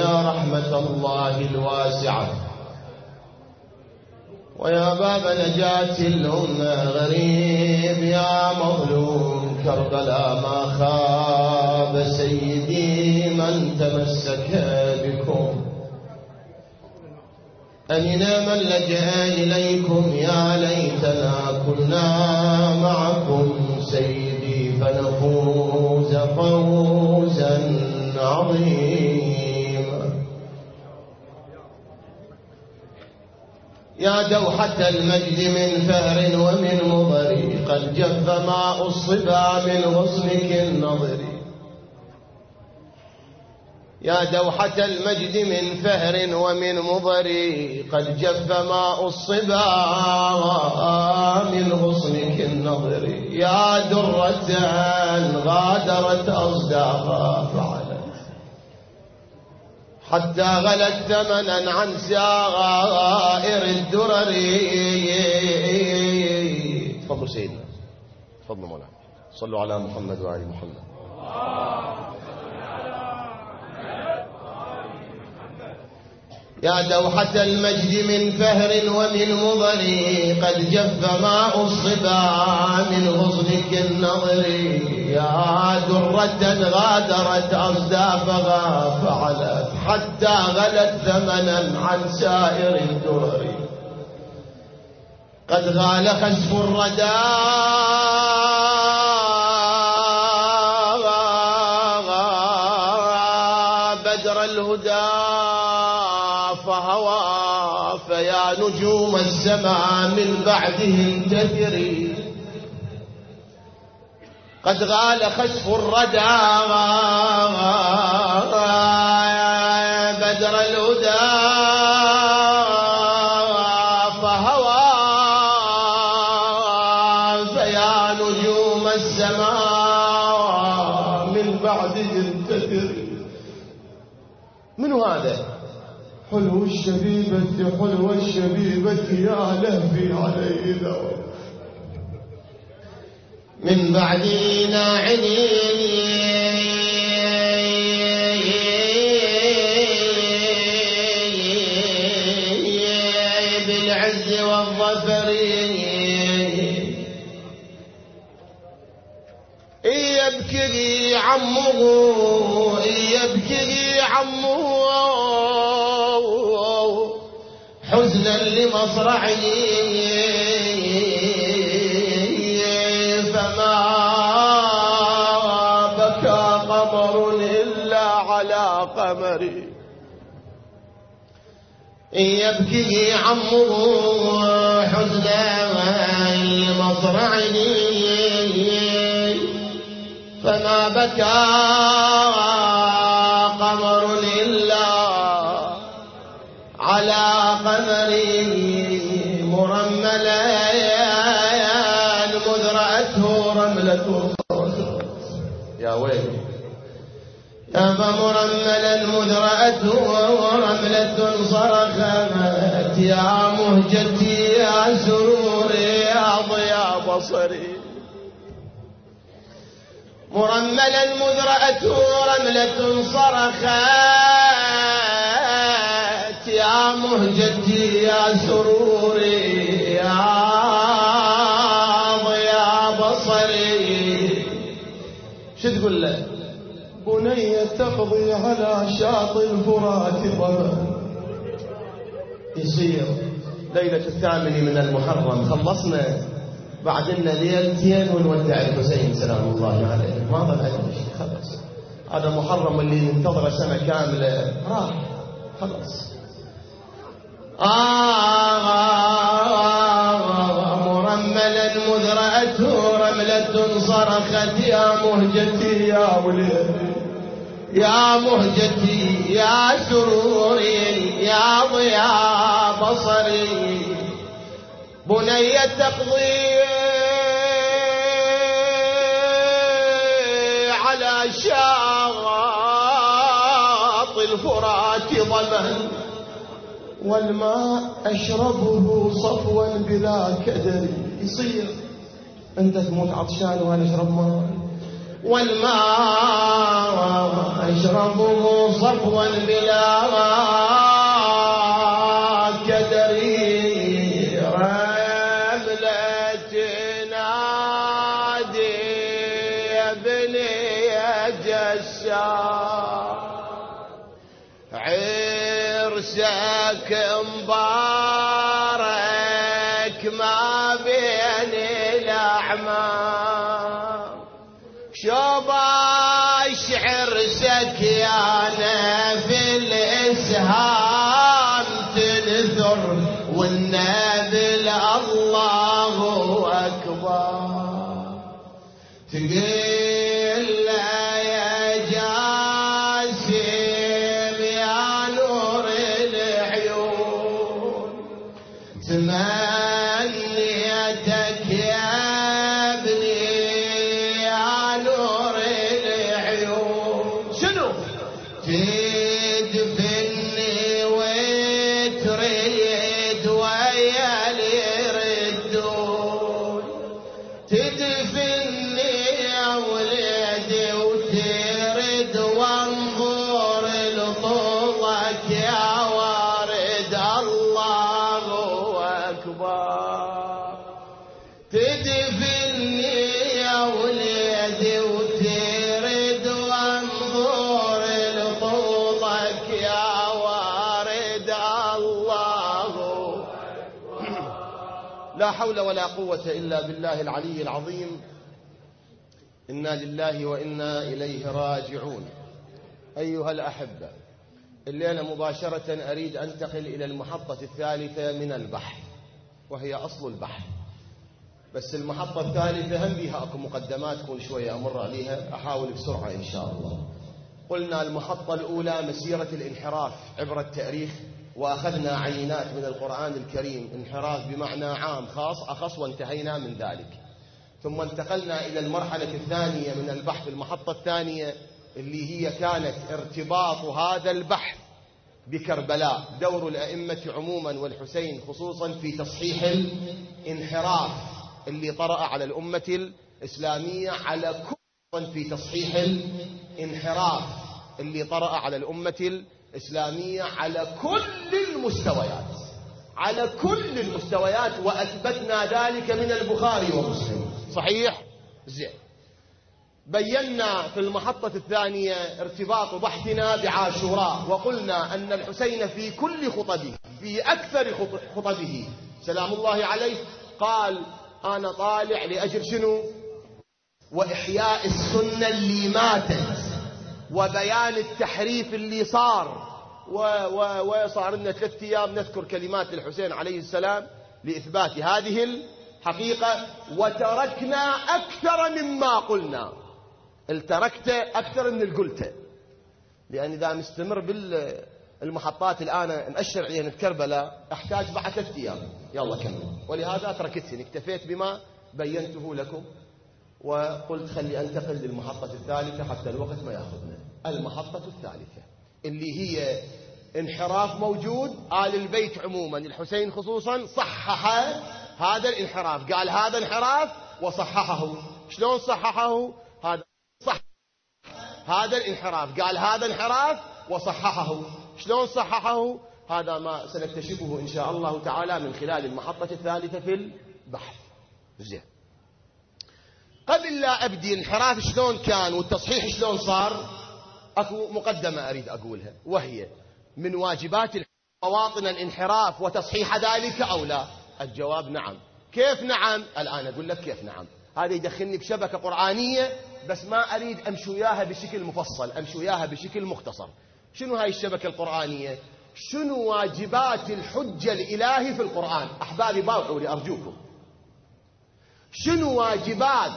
يا رحمة الله الواسعة، ويا باب نجاة الأمة غريب يا مظلوم كربلاء ما خاب سيدي من تمسك بكم. أين من لجأ إليكم يا ليتنا كنا معكم سيدي فنفوز فوزا عظيما. يا دوحة المجد من فهر ومن مضر قد جف ماء الصبا من غصنك النظر. يا دوحة المجد من فهر ومن مضر قد جف ماء الصبا من غصنك النظر. يا درة غادرت أصداقها فعلت حتى غلت ثمنا عن سائر الدرر. تفضلوا سيدنا، تفضلوا مولانا، صلوا على محمد وعلى محمد. يا دوحة المجد من فهر ومن مضر قد جف ماء الصبا من غصنك النظر. يا درة غادرت أصدافها فعلت حتى غلت ثمنا عن سائر الدرر. قد غال خسف الردى بدر الهدى فهوى. فيا نجوم السماء من بعده انتثري. قد غال خسف الردى بدر الهدى فهوى. فيا نجوم السماء من بعده انتثري. من هذا؟ حلو الشبيبة حلو الشبيبة يا لهفي عليه ذوق من بعدي ناعني بالعز والظفر. يبكي عمه يبكي عمه حزنا لمصرعه. فما بكى قمر إلا على قمري. يبكي عمه حزنا لمصرعه. فما بكى قمر إلا على قمري. مرملا مذ رأته رملة يا ويلي. يا مرملا مذ رأته رملة صرخت يا مهجتي يا سروري يا ضياء بصري. مرملا مذ رأته رملة صرخت يا مهجتي يا سروري يا ضياء بصري. شو تقول له؟ بنية تقضي على شاطئ الفرات ضمن. يصير ليلة 8 من المحرم خلصنا بعد لنا ليلتين ونودع الحسين سلام الله عليه. ما ظل عندنا شيء خلص. هذا محرم اللي ننتظره سنة كاملة راح خلص. مرملا مذ رأته رملة صرخت يا مهجتي يا وليدي يا مهجتي يا سروري يا ضياء بصري. بنية تقضي على شاطئ الفرات ضمن والماء أشربه صفوا بلا كدر. يصير أنت تموت عطشان وأنا أشرب ماء. والماء أشربه صفوا بلا كدر رملة نادي يا ابني يا جسار عرسك مبارك ما بين الأعمام شباش عرسك يا في الإسهام تنثر والنبل الله أكبر تقول لا يا جاسم يا نور العيون تمنيتك يا ابني يا نور العيون شنو تدفني وتريد ويا اللي يردون تدفني يا ولدي وترد وانظر لطولك يا وارد الله أكبر تدفني يا ولدي وترد وانظر لطولك يا وارد الله لا حول ولا قوة إلا بالله العلي العظيم. إنا لله وإنا إليه راجعون. أيها الأحبة، الليلة مباشرة أريد أنتقل إلى المحطة الثالثة من البحث وهي أصل البحث. بس المحطة الثالثة هم بيها أكو مقدمات كل شوية أمر عليها، أحاول بسرعة إن شاء الله. قلنا المحطة الأولى مسيرة الانحراف عبر التاريخ، وأخذنا عينات من القرآن الكريم، انحراف بمعنى عام خاص أخص، وانتهينا من ذلك. ثم انتقلنا إلى المرحلة الثانية من البحث، المحطة الثانية اللي هي كانت ارتباط هذا البحث بكربلاء، دور الأئمة عموما والحسين خصوصا في تصحيح الانحراف اللي طرأ على الأمة الإسلامية على كل في تصحيح الانحراف اللي طرأ على الأمة الإسلامية على كل المستويات، على كل المستويات، وأثبتنا ذلك من البخاري ومسلم. صحيح؟ زين. بينا في المحطة الثانية ارتباط بحثنا بعاشوراء، وقلنا أن الحسين في كل خطبه، في أكثر خطبه سلام الله عليه، قال أنا طالع لأجل شنو؟ وإحياء السنة اللي ماتت، وبيان التحريف اللي صار. وصار لنا 3 أيام نذكر كلمات الحسين عليه السلام لإثبات هذه الحقيقة، وتركنا أكثر مما قلنا. التركت أكثر من القلت، لأن إذا نستمر بالمحطات الآن نأشر عليها كربلاء أحتاج بعد 3 أيام. يلا كمل. ولهذا تركتني، اكتفيت بما بينته لكم، وقلت خلي أنتقل للمحطة الثالثة حتى الوقت ما يأخذنا. المحطة الثالثة اللي هي انحراف موجود، آل البيت عموما الحسين خصوصا صحح هذا الانحراف، قال هذا انحراف وصححه. شلون صححه؟ هذا الانحراف، قال هذا انحراف وصححه. شلون صححه؟ هذا ما سنكتشفه إن شاء الله تعالى من خلال المحطة الثالثة في البحث. زين. قبل لا أبدي الانحراف شلون كان والتصحيح شلون صار، أكو مقدمة أريد أقولها، وهي من واجبات مواطن الانحراف وتصحيح ذلك أو لا؟ الجواب نعم. كيف نعم؟ الآن أقول لك كيف نعم. هذا يدخلني بشبكة قرآنية، بس ما أريد أمشي وياها بشكل مفصل، أمشي وياها بشكل مختصر. شنو هاي الشبكة القرآنية؟ شنو واجبات الحجة الإلهي في القرآن؟ أحبابي باوعوا لي أرجوكم، شنو واجبات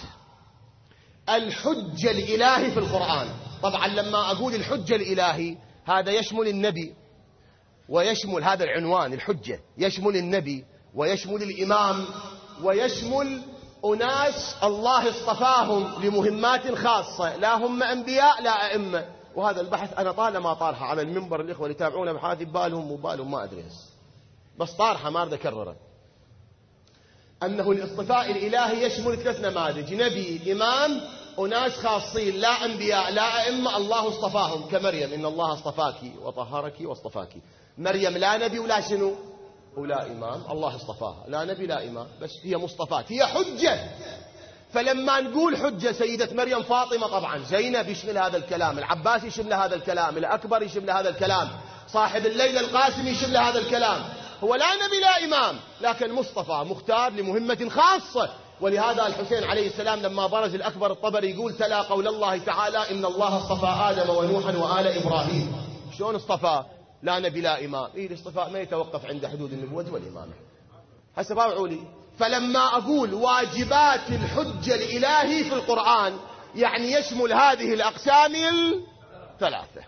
الحجة الإلهي في القرآن؟ طبعا لما أقول الحجة الإلهي هذا يشمل النبي، ويشمل هذا العنوان الحجة، يشمل النبي ويشمل الإمام ويشمل أناس الله اصطفاهم لمهمات خاصة، لا هم أنبياء لا أئمة. وهذا البحث أنا طالما طارحة على المنبر، الإخوة اللي يتابعون بحاثي بالهم وبالهم ما أدري بس طارحة ما أريد أكرره، أنه الاصطفاء الإلهي يشمل 3 نماذج: نبي، إمام، أناس خاصين لا أنبياء لا أئمة الله اصطفاهم كمريم، إن الله اصطفاك وطهرك واصطفاك. مريم لا نبي ولا شنو ولا إمام، الله اصطفاها، لا نبي لا إمام، بس هي مصطفاة، هي حجة. فلما نقول حجة سيدة مريم فاطمة، طبعا زينب يشمل هذا الكلام، العباس يشمل هذا الكلام، الأكبر يشمل هذا الكلام، صاحب الليل القاسم يشمل هذا الكلام. هو لا نبي لا إمام، لكن مصطفى مختار لمهمة خاصة. ولهذا الحسين عليه السلام لما برز الأكبر الطبري يقول تلا قول الله تعالى إن الله اصطفى آدم ونوحا وآل إبراهيم. شلون اصطفى؟ لا نبي لا إمام. الاصطفاء ما يتوقف عند حدود النبوة والإمامة. هسه باوعوا لي. فلما أقول واجبات الحجة الإلهي في القرآن يعني يشمل هذه الأقسام الثلاثة.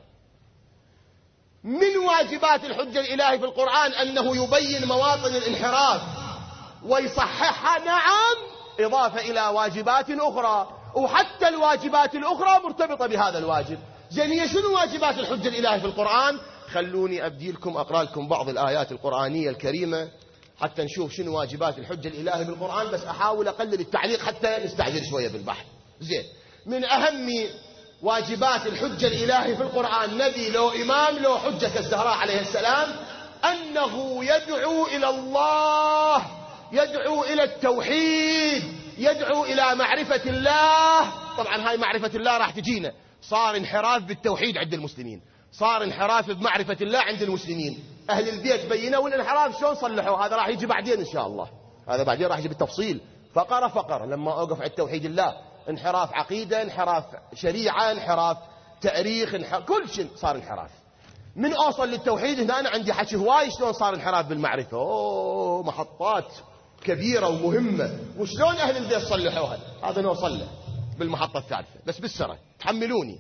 من واجبات الحجة الإلهي في القرآن أنه يبين مواطن الانحراف ويصححها، نعم، إضافة إلى واجبات أخرى، وحتى الواجبات الأخرى مرتبطة بهذا الواجب. زين هي شنو واجبات الحجة الإلهي في القرآن؟ خلوني أبدي لكم أقرأ لكم بعض الآيات القرآنية الكريمة حتى نشوف شنو واجبات الحجة الإلهي بالقرآن، بس أحاول أقلل التعليق حتى نستعجل شوية بالبحث. زين، من أهم واجبات الحجة الإلهي في القرآن، نبي لو إمام لو حجة كالزهراء عليه السلام، أنه يدعو إلى الله، يدعو إلى التوحيد، يدعو إلى معرفة الله. طبعا هاي معرفة الله راح تجينا، صار انحراف بالتوحيد عند المسلمين، صار انحراف بمعرفة الله عند المسلمين. أهل البيت بينوا والانحراف شلون صلحوا، هذا راح يجي بعدين إن شاء الله، هذا بعدين راح يجي بالتفصيل فقرة فقرة. لما أوقف على التوحيد الله، انحراف عقيدة، انحراف شريعة، انحراف تاريخ، كل شيء صار انحراف. من أوصل للتوحيد هنا أنا عندي حكي هواي شلون صار انحراف بالمعرفة. أوه، محطات كبيرة ومهمة، وشلون أهل البيت صلحوها، هذا نوصل له بالمحطة الثالثة، بس بالسرعة تحملوني.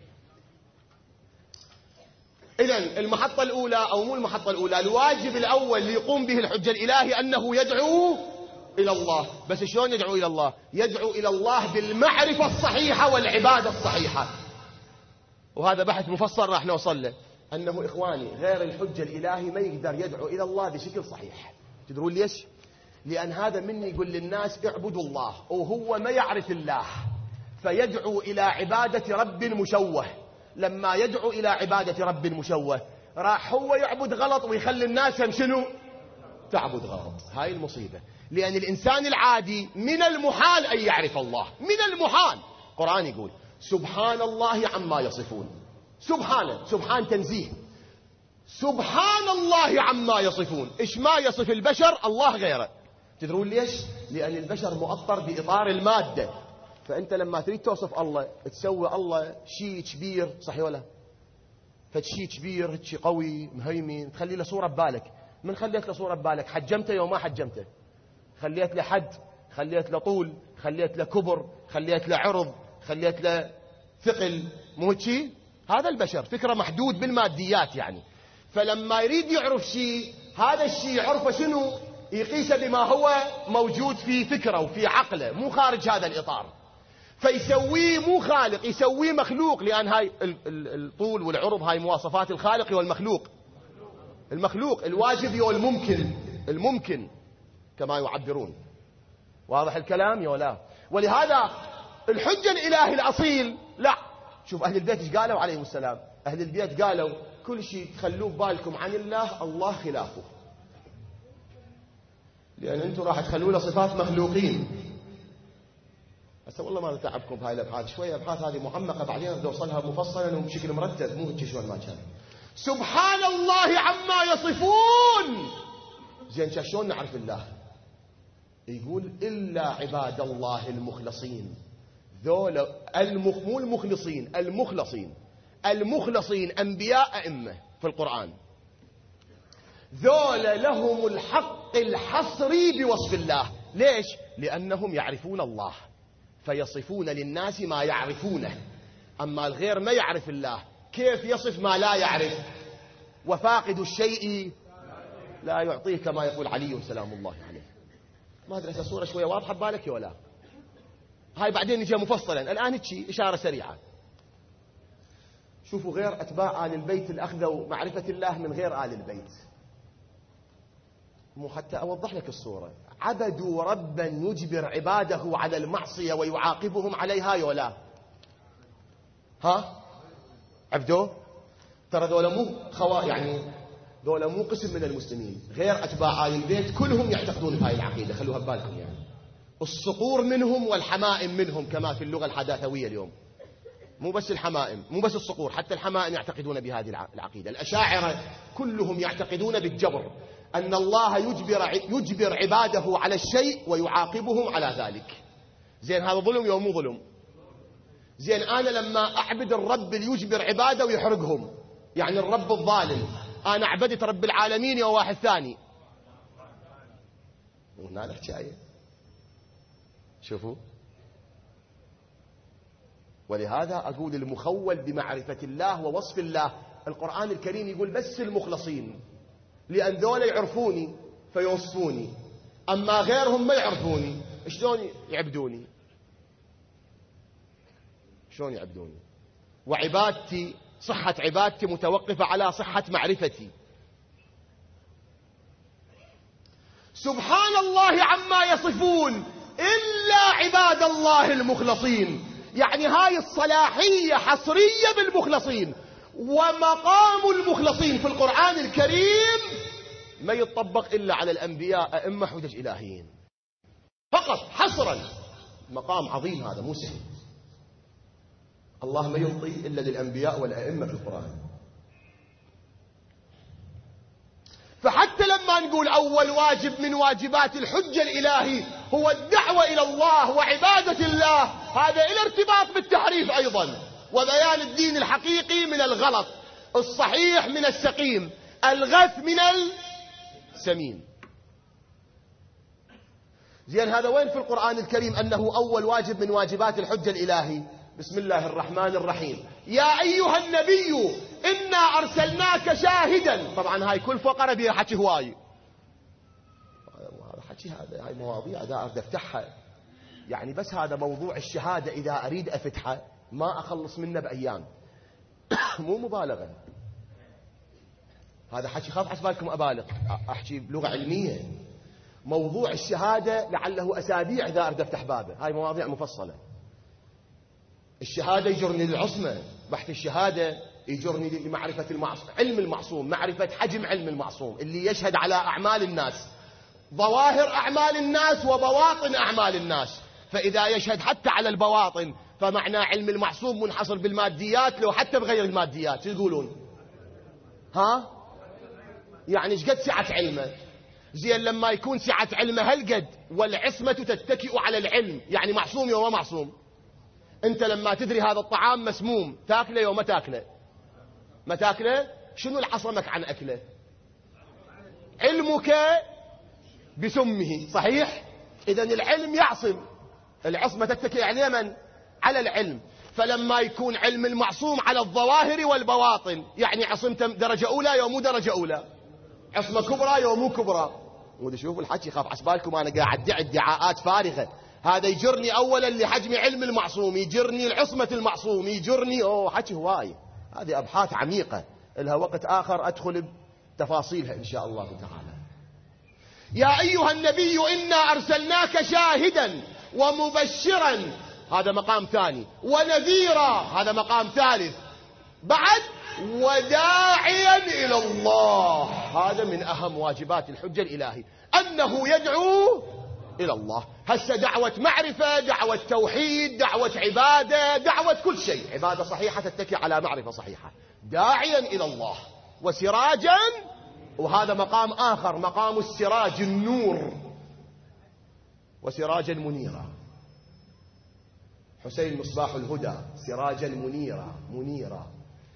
إذن المحطة الأولى، أو مو المحطة الأولى، الواجب الأول اللي يقوم به الحجة الإلهي أنه يدعو إلى الله. بس شلون يدعو إلى الله؟ يدعو إلى الله بالمعرفة الصحيحة والعبادة الصحيحة. وهذا بحث مفصل راح نوصل له، أنه إخواني غير الحجة الإلهي ما يقدر يدعو إلى الله بشكل صحيح. تدرون ليش؟ لأن هذا مني يقول للناس اعبدوا الله وهو ما يعرف الله، فيدعو إلى عبادة رب مشوه. لما يدعو إلى عبادة رب مشوه راح هو يعبد غلط ويخلي الناس هم شنو؟ تعبد غلط. هاي المصيبة. لأن الإنسان العادي من المحال أن يعرف الله، من المحال. القرآن يقول سبحان الله عما يصفون. سبحانه، سبحان تنزيه، سبحان الله عما يصفون. إيش ما يصف البشر الله غيره. تدرون ليش؟ لأن البشر مؤطر بإطار المادة. فأنت لما تريد توصف الله تسوي الله شيء كبير، صحيح ولا؟ فشيء كبير هيك قوي مهيمن، تخلي له صورة ببالك. من خليت له صورة ببالك؟ حجمته يوم ما حجمته، خليت له حد، خليت له طول، خليت له كبر، خليت له عرض، خليت له ثقل، مو هيك؟ هذا البشر فكرة محدود بالماديات يعني. فلما يريد يعرف شيء، هذا الشيء يعرفه شنو؟ يقيسه بما هو موجود في فكره وفي عقله، مو خارج هذا الإطار. فيسويه مو خالق، يسويه مخلوق. لأن هاي الطول والعرض هاي مواصفات الخالق والمخلوق. المخلوق الواجب والممكن، الممكن كما يعبرون. واضح الكلام يا ولا؟ ولهذا الحجة الإلهي الأصيل لا. شوف أهل البيت ايش قالوا عليهم السلام؟ أهل البيت قالوا كل شيء تخلوه بالكم عن الله، الله خلافه. لأن أنتم راح تخلوا له صفات مخلوقين. هسه والله ما نتعبكم بهاي الأبحاث، شوية أبحاث هذه معمقة بعدين بدي أوصلها مفصلا وبشكل مرتب، مو هيك شلون ما كان. سبحان الله عما يصفون. زين شلون نعرف الله؟ يقول إلا عباد الله المخلصين. ذولا مو المخلصين، المخلصين، المخلصين أنبياء أئمة في القرآن، ذولا لهم الحق الحصري بوصف الله. ليش؟ لأنهم يعرفون الله فيصفون للناس ما يعرفونه. أما الغير ما يعرف الله، كيف يصف ما لا يعرف؟ وفاقد الشيء لا يعطيه، كما يقول علي سلام الله عليه. ما أدري الصورة شوية واضحة ببالك ولا؟ هاي بعدين نجي مفصلا، الآن هيك إشارة سريعة. شوفوا غير أتباع آل البيت اللي أخذوا معرفة الله من غير آل البيت. مو حتى أوضح لك الصورة، عبدوا ربا يجبر عباده على المعصية ويعاقبهم عليها يولا؟ ها؟ عبدوه؟ ترى ذولا مو يعني ذولا مو قسم من المسلمين، غير أتباع آل البيت كلهم يعتقدون بهاي العقيدة، خلوها ببالكم يعني. الصقور منهم والحمائم منهم كما في اللغة الحداثوية اليوم. مو بس الحمائم، مو بس الصقور، حتى الحمائم يعتقدون بهذه العقيدة. الأشاعرة كلهم يعتقدون بالجبر، أن الله يجبر عباده على الشيء ويعاقبهم على ذلك. زين هذا ظلم يوم مو ظلم؟ زين أنا لما أعبد الرب اللي يجبر عباده ويحرقهم، يعني الرب الظالم، أنا عبدت رب العالمين يا واحد ثاني، وهنا الحكاية. شوفوا، ولهذا أقول المخول بمعرفة الله ووصف الله، القرآن الكريم يقول بس المخلصين، لأن ذولا يعرفوني فيوصفوني، أما غيرهم ما يعرفوني شلون يعبدوني؟ شلون يعبدوني؟ وعبادتي، صحة عبادتي متوقفة على صحة معرفتي. سبحان الله عما يصفون إلا عباد الله المخلصين. يعني هاي الصلاحية حصرية بالمخلصين، ومقام المخلصين في القرآن الكريم ما يطبق إلا على الأنبياء أئمة حجج إلهيين فقط حصرا. مقام عظيم هذا، مو سهل. الله ما يعطي إلا للأنبياء والأئمة في القرآن. فحتى لما نقول أول واجب من واجبات الحجة الإلهي هو الدعوة إلى الله وعبادة الله، هذا إلى ارتباط بالتحريف أيضا، وبيان الدين الحقيقي من الغلط، الصحيح من السقيم، الغث من السمين. زين هذا وين في القرآن الكريم أنه أول واجب من واجبات الحجة الإلهي؟ بسم الله الرحمن الرحيم. يا أيها النبي إنا أرسلناك شاهدا. طبعا هاي كل فقرة بيها حكي هواي، هذا حكي، هاي مواضيع إذا أريد أفتحها يعني، بس هذا موضوع الشهادة إذا أريد أفتحه ما أخلص منه بأيام. مو مبالغة، هذا حكي، خاف حسبالكم أبالغ، أحكي بلغة علمية. موضوع الشهادة لعله أسابيع إذا أريد أفتح بابه، هاي مواضيع مفصلة. الشهادة يجرني للعصمة، بحث الشهادة يجرني لمعرفة المعصوم، علم المعصوم، معرفة حجم علم المعصوم اللي يشهد على أعمال الناس، ظواهر أعمال الناس وبواطن أعمال الناس. فإذا يشهد حتى على البواطن فمعنى علم المعصوم منحصر بالماديات، لو حتى بغير الماديات يقولون ها؟ يعني ايش قد سعة علمه؟ زين لما يكون سعة علمه هالقد والعصمة تتكئ على العلم، يعني معصوم يوم ما معصوم. انت لما تدري هذا الطعام مسموم تاكله يوم ما تاكله؟ ما تاكله. شنو العصمك عن اكله؟ علمك بسمه، صحيح؟ اذا العلم يعصم، العصمة تتكئ على من؟ على العلم. فلما يكون علم المعصوم على الظواهر والبواطن، يعني عصمته درجة أولى يوم مو درجة أولى، عصمة كبرى يوم مو كبرى. ودي شوفوا الحكي، خاف عسبالكم أنا قاعد أدعي ادعاءات فارغة. هذا يجرني أولا لحجم علم المعصوم، يجرني العصمة المعصوم، يجرني حكي هواي. هذه أبحاث عميقة لها وقت آخر أدخل بتفاصيلها إن شاء الله تعالى. يا أيها النبي إنا أرسلناك شاهدا ومبشرا، هذا مقام ثاني، ونذيرا، هذا مقام ثالث، بعد وداعيا إلى الله، هذا من أهم واجبات الحجة الإلهي، أنه يدعو إلى الله. هسه دعوة معرفة، دعوة توحيد، دعوة عبادة، دعوة كل شيء، عبادة صحيحة تتكي على معرفة صحيحة، داعيا إلى الله وسراجا، وهذا مقام آخر، مقام السراج، النور، وسراجا منيرا. حسين مصباح الهدى، سراجا منيرا.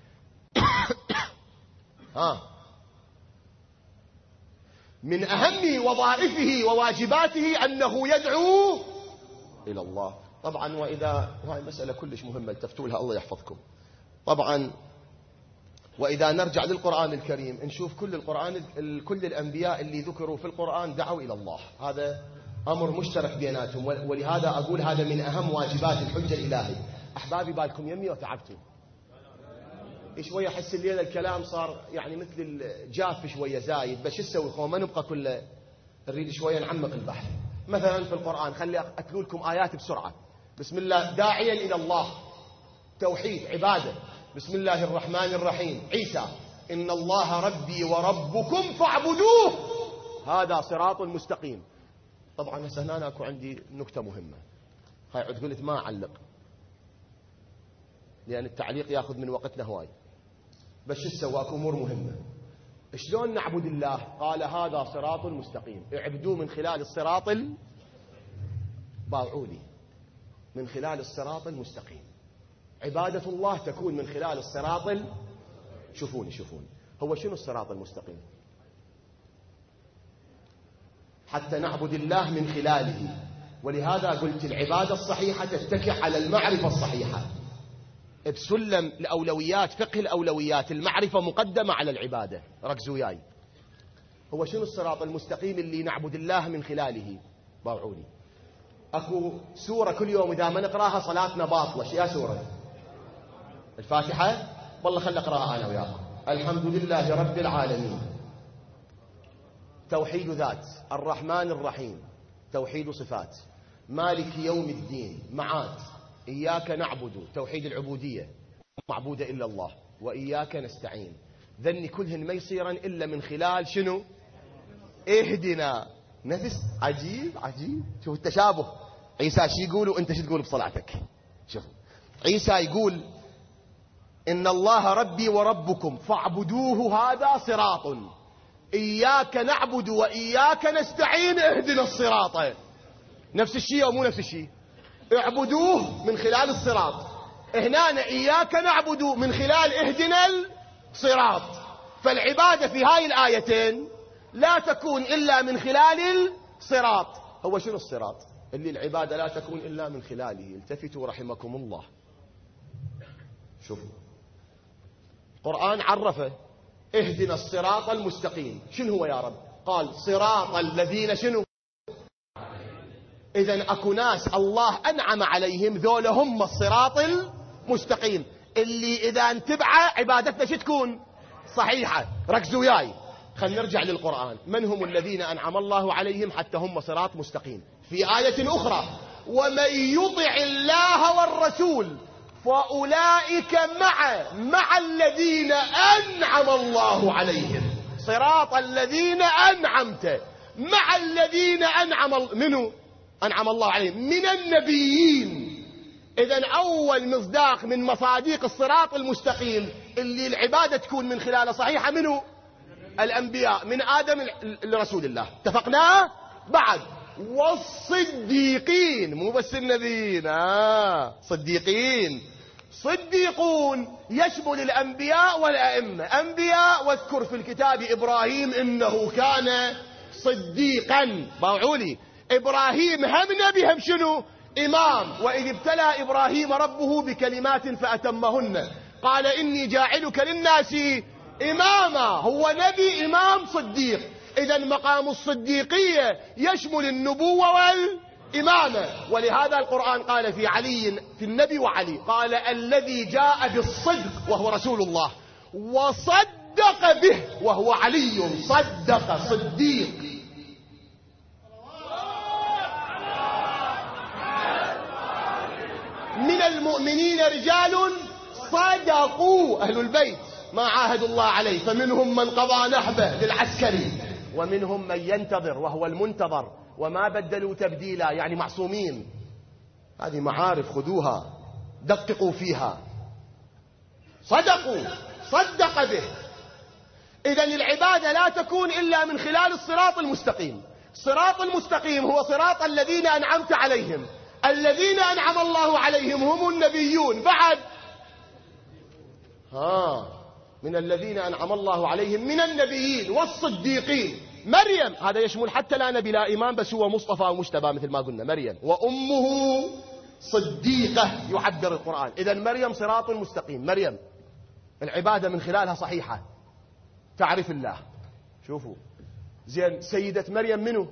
من أهم وظائفه وواجباته أنه يدعو إلى الله. طبعا وهي مسألة كلش مهمة التفتوا لها، الله يحفظكم. طبعا وإذا نرجع للقرآن الكريم نشوف كل الأنبياء اللي ذكروا في القرآن دعوا إلى الله، هذا أمر مشترك بيناتهم. ولهذا أقول هذا من أهم واجبات الحجة الإلهي. أحبابي بالكم يمي وتعبتوا شوية، أحس الليلة الكلام صار يعني مثل الجاف شوية زايد، بس شو نسوي؟ ما نبقى كله نريد شوية نعمق البحث. مثلا في القرآن، خلي أتلو لكم آيات بسرعة. بسم الله، داعيا إلى الله، توحيد عبادة. بسم الله الرحمن الرحيم. عيسى، إن الله ربي وربكم فاعبدوه هذا صراط مستقيم. طبعا هسه هنا أكو عندي نكتة مهمة، هاي عد قلت ما أعلق لأن التعليق يأخذ من وقتنا هواي، بس شو سواك أمور مهمة. شلون نعبد الله؟ قال هذا صراط مستقيم، اعبدوه من خلال الصراط باوعولي من خلال الصراط المستقيم. عبادة الله تكون من خلال الصراط شوفوني هو شنو الصراط المستقيم؟ حتى نعبد الله من خلاله. ولهذا قلت العبادة الصحيحة تتكئ على المعرفة الصحيحة. بسلم الأولويات، فقه الأولويات، المعرفة مقدمة على العبادة. ركزوا وياي، هو شنو الصراط المستقيم اللي نعبد الله من خلاله؟ باوعوني. أكو سورة كل يوم إذا ما نقراها صلاتنا باطلة. يا سورة الفاتحة، والله خل أقراها أنا وياكم. الحمد لله رب العالمين، توحيد ذات. الرحمن الرحيم، توحيد صفات. مالك يوم الدين، معاد. إياك نعبد، توحيد العبودية، معبود إلا الله. وإياك نستعين. ذني كلهن ما يصيرن إلا من خلال شنو؟ اهدنا. نفس عجيب. شوف التشابه. عيسى شي يقول وانت شو تقول بصلاتك؟ شوف عيسى يقول إن الله ربي وربكم فاعبدوه هذا صراط. إياك نعبد وإياك نستعين اهدنا الصراط. نفس الشيء أو مو نفس الشيء؟ اعبدوه من خلال الصراط، هنا إياك نعبد من خلال اهدنا الصراط. فالعبادة في هاي الآيتين لا تكون إلا من خلال الصراط. هو شنو الصراط اللي العبادة لا تكون إلا من خلاله؟ التفتوا رحمكم الله. شوفوا القرآن عرفه، اهدنا الصراط المستقيم. شنو هو يا رب؟ قال صراط الذين شنو؟ إذن أكو ناس الله أنعم عليهم، ذول هم الصراط المستقيم اللي إذا انتبعه عبادتنا شو تكون؟ صحيحة. ركزوا وياي، خلينا نرجع للقرآن. من هم الذين أنعم الله عليهم حتى هم صراط مستقيم؟ في آية أخرى ومن يطع الله والرسول فأولئك مع الذين أنعم الله عليهم. صراط الذين أنعمت مع الذين منه أنعم الله عليهم من النبيين. إذن أول مصداق من مصاديق الصراط المستقيم اللي العبادة تكون من خلاله صحيحة منه؟ الأنبياء، من آدم لرسول الله. اتفقنا؟ بعد والصديقين، مو بس النبيين، صديقين. صديقون يشمل الأنبياء والأئمة. أنبياء واذكر في الكتاب إبراهيم إنه كان صديقا. باوعولي إبراهيم هم نبي هم شنو؟ إمام. وإذ ابتلى إبراهيم ربه بكلمات فأتمهن قال إني جاعلك للناس إماما. هو نبي، إمام، صديق. إذن مقام الصديقية يشمل النبوة والإمامة. ولهذا القرآن قال في علي، في النبي وعلي، قال الذي جاء بالصدق وهو رسول الله وصدق به وهو علي. صدق، صديق. من المؤمنين رجال صدقوا، أهل البيت، ما عاهدوا الله عليه، فمنهم من قضى نحبه للعسكري ومنهم من ينتظر وهو المنتظر وما بدلوا تبديلا، يعني معصومين. هذه معارف خذوها دققوا فيها. صدقوا، صدق به. إذن العبادة لا تكون إلا من خلال الصراط المستقيم. الصراط المستقيم هو صراط الذين أنعمت عليهم. الذين أنعم الله عليهم هم النبيون. بعد من الذين أنعم الله عليهم من النبيين والصديقين. مريم، هذا يشمل حتى لا نبي لا إمام، بس هو مصطفى ومجتبى مثل ما قلنا. مريم وأمه صديقة يعبر القرآن. إذن مريم صراط مستقيم. مريم العبادة من خلالها صحيحة، تعرف الله. شوفوا زين، سيدة مريم منه؟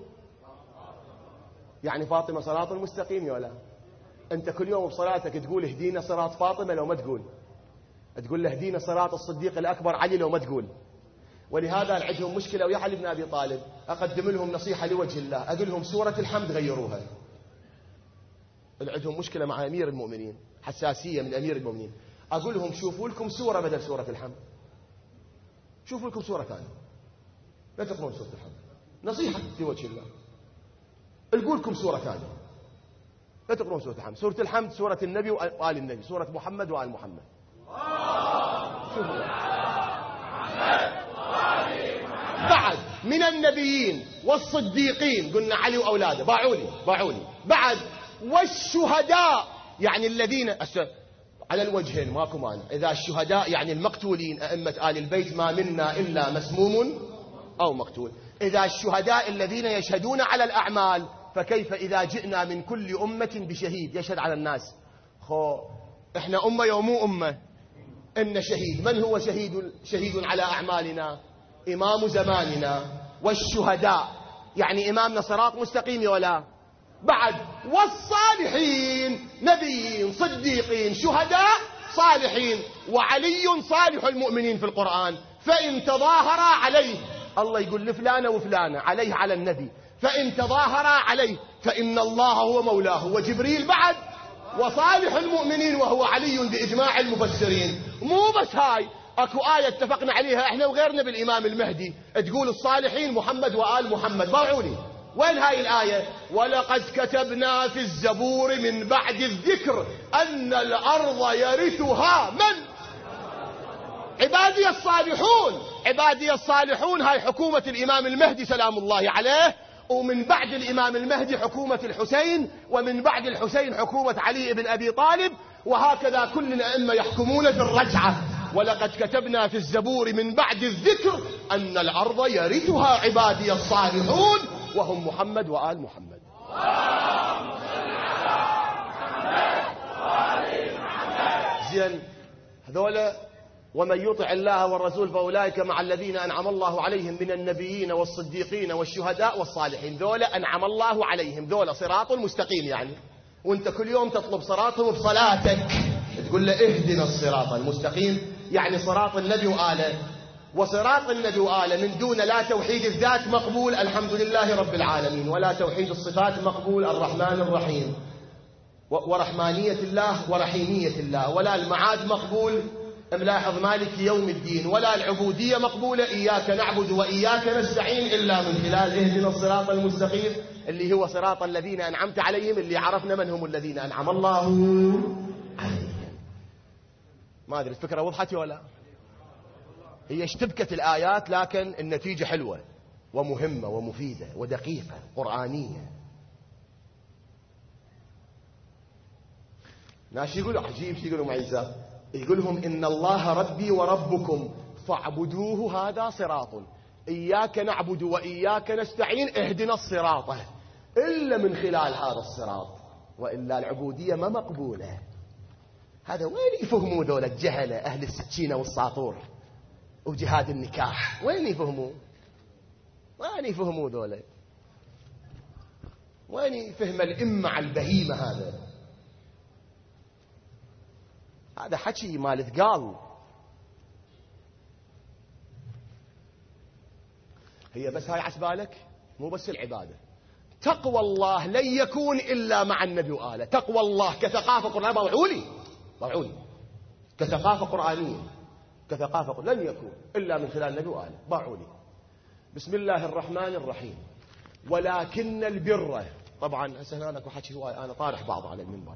يعني فاطمة صراط المستقيم يا ولا؟ أنت كل يوم بصلاتك تقول اهدينا صراط فاطمة لو ما تقول؟ تقول له اهدينا صراط الصديق الأكبر علي لو ما تقول؟ ولهذا عندهم مشكلة ويا علي بن أبي طالب، أقدم لهم نصيحة لوجه الله، أقول لهم سورة الحمد غيروها. عندهم مشكلة مع أمير المؤمنين، حساسية من أمير المؤمنين، أقول لهم شوفوا لكم سورة بدل سورة الحمد، شوفوا لكم سورة ثانية، لا تقرون سورة الحمد، نصيحة لوجه الله، القوا لكم سورة ثانية، لا تقرون سورة الحمد. سورة الحمد سورة النبي وآل النبي، سورة محمد وآل محمد. بعد من النبيين والصديقين قلنا علي وأولاده، باعولي بعد والشهداء، يعني الذين على الوجهين ماكو مانع، إذا الشهداء يعني المقتولين أئمة آل البيت ما منا إلا مسموم أو مقتول، إذا الشهداء الذين يشهدون على الأعمال، فكيف إذا جئنا من كل أمة بشهيد يشهد على الناس؟ إحنا أمة يومو أمة، إن شهيد، من هو شهيد على أعمالنا؟ إمام زماننا. والشهداء يعني إمامنا صراط مستقيم ولا بعد، والصالحين، نبيين صديقين شهداء صالحين، وعلي صالح المؤمنين في القرآن، فإن تظاهر عليه، الله يقول لفلانة وفلانة عليه على النبي، فإن تظاهر عليه فإن الله هو مولاه، وجبريل بعد، وصالح المؤمنين وهو علي بإجماع المفسرين. مو بس هاي، اكو آية اتفقنا عليها احنا وغيرنا بالإمام المهدي تقول الصالحين محمد وآل محمد. باعوني وين هاي الآية؟ ولقد كتبنا في الزبور من بعد الذكر أن الأرض يرثها من؟ عبادي الصالحون. عبادي الصالحون هاي حكومة الإمام المهدي سلام الله عليه، ومن بعد الإمام المهدي حكومة الحسين، ومن بعد الحسين حكومة علي بن أبي طالب، وهكذا كل الأئمة يحكمون في الرجعة. ولقد كتبنا في الزبور من بعد الذكر أن الأرض يرثها عبادي الصالحون وهم محمد وآل محمد. زين هذولا ومن يطع الله والرسول فأولئك مع الذين أنعم الله عليهم من النبيين والصديقين والشهداء والصالحين. ذولا أنعم الله عليهم، ذولا صراط مستقيم يعني، وانت كل يوم تطلب صراطهم بصلاتك، تقول له اهدنا الصراط المستقيم، يعني صراط النبي وآله. وصراط النبي وآله من دون لا توحيد الذات مقبول الحمد لله رب العالمين، ولا توحيد الصفات مقبول الرحمن الرحيم، ورحمانية الله ورحيمية الله، ولا المعاد مقبول ملاحظ مالك يوم الدين، ولا العبودية مقبولة إياك نعبد وإياك نستعين إلا من خلال اهدنا الصراط المستقيم اللي هو صراط الذين أنعمت عليهم، اللي عرفنا من هم الذين أنعم الله عليهم. ما أدري الفكرة وضحت ولا؟ هي اشتبكت الآيات لكن النتيجة حلوة ومهمة ومفيدة ودقيقة قرآنية. ناس يقولوا عجيب، يقولوا معيزة، يقولهم إن الله ربي وربكم فاعبدوه هذا صراط، إياك نعبد وإياك نستعين اهدنا الصراط، إلا من خلال هذا الصراط، وإلا العبودية ما مقبولة. هذا وين يفهموا ذولا الجهلة أهل السكينة والساطور وجهاد النكاح؟ وين يفهموا؟ وين يفهموا ذولا؟ وين يفهم الإمة على البهيمة؟ هذا حكي مال ثقال. هي بس هاي عسبالك، مو بس العبادة، تقوى الله لن يكون إلا مع النبي وآله. تقوى الله كثقافة قرآنية، باعولي كثقافة قرآنية، كثقافة لن يكون إلا من خلال النبي وآله. باعولي بسم الله الرحمن الرحيم. ولكن البر، طبعا هسه أنا حكي هواي، أنا طارح بعض على المنبر.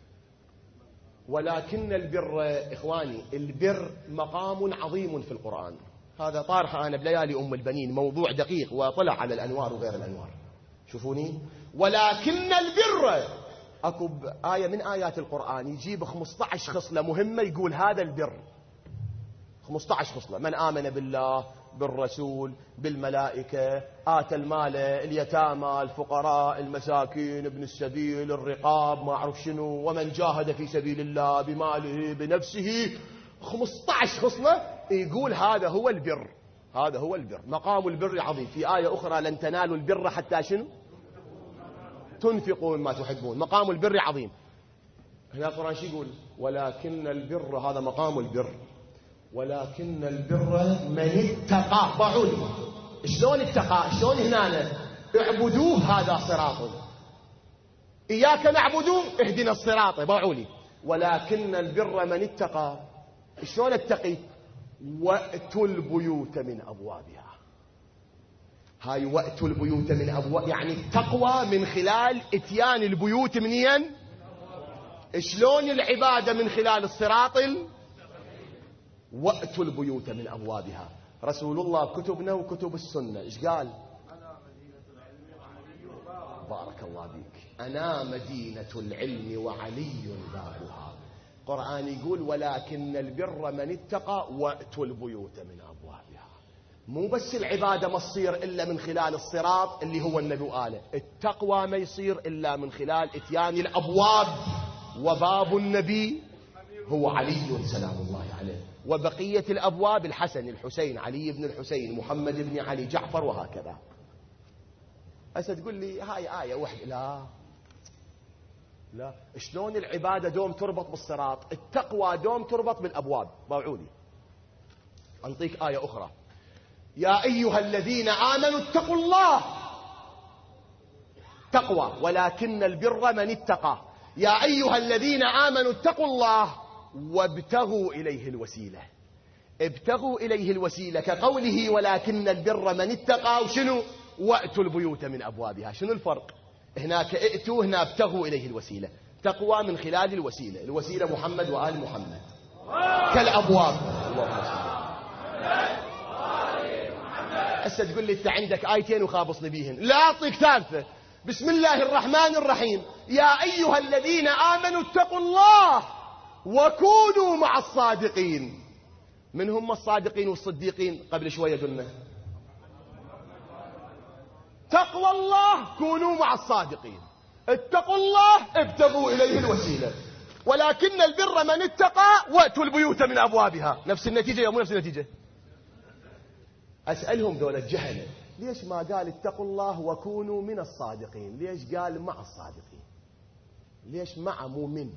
ولكن البر إخواني، البر مقام عظيم في القرآن، هذا طارح أنا بليالي أم البنين، موضوع دقيق وطلع على الأنوار وغير الأنوار. شوفوني، ولكن البر، أكو آية من آيات القرآن يجيب 15 خصلة مهمة يقول هذا البر، 15 خصلة: من آمن بالله، بالرسول، بالملائكة، آتى المال اليتامى، الفقراء، المساكين، ابن السبيل، الرقاب، ما أعرف شنو، ومن جاهد في سبيل الله بماله بنفسه. 15 خصلة يقول هذا هو البر، هذا هو البر. مقام البر عظيم. في آية أخرى: لن تنالوا البر حتى شنو؟ تنفقوا مما تحبون. مقام البر عظيم. هنا القرآن شو يقول؟ ولكن البر، هذا مقام البر. ولكن البر من اتقى. ضعوني شلون اتقى؟ شلون هنا اعبدوه هذا صراط، إياك نعبد اهدنا الصراط. ضعوني ولكن البر من اتقى. شلون اتقي؟ وأتوا البيوت من أبوابها. هاي وأتوا البيوت من أبواب، يعني التقوى من خلال اتيان البيوت منين؟ شلون العبادة؟ من خلال الصراط وأتوا البيوت من أبوابها. رسول الله كتبنا وكتب السنة إيش قال؟ بارك الله بك. أنا مدينة العلم وعلي بابها. القرآن يقول ولكن البر من اتقى وأتوا البيوت من أبوابها. مو بس العبادة ما تصير إلا من خلال الصراط اللي هو النبي قاله، التقوى ما يصير إلا من خلال اتيان الأبواب، وباب النبي هو علي سلام الله عليه، وبقية الأبواب الحسن الحسين علي بن الحسين محمد بن علي جعفر وهكذا. هسه تقول لي هاي آية واحدة. لا، شلون العبادة دوم تربط بالصراط؟ التقوى دوم تربط بالأبواب. ضوعوني أنطيك آية أخرى. يا أيها الذين آمنوا اتقوا الله. تقوى ولكن البر من اتقى. يا أيها الذين آمنوا اتقوا الله وابتغوا إليه الوسيلة. ابتغوا إليه الوسيلة كقوله ولكن البر من اتقى. وشنو؟ وأتوا البيوت من أبوابها. شنو الفرق؟ هناك ائتوا، هنا ابتغوا إليه الوسيلة. تقوى من خلال الوسيلة، الوسيلة محمد وآل محمد كالأبواب. هسه تقول لي انت عندك آيتين وخابصني بيهن. لا أعطيك ثالثة. بسم الله الرحمن الرحيم. يا أيها الذين آمنوا اتقوا الله وكونوا مع الصادقين. من هم الصادقين والصديقين؟ قبل شوية قلنا تقوى الله كونوا مع الصادقين، اتقوا الله ابتغوا إليه الوسيلة، ولكن البر من اتقى وأتوا البيوت من أبوابها. نفس النتيجة يا مو نفس النتيجة؟ أسألهم دول الجهلة ليش ما قال اتقوا الله وكونوا من الصادقين؟ ليش قال مع الصادقين؟ ليش مع مو من؟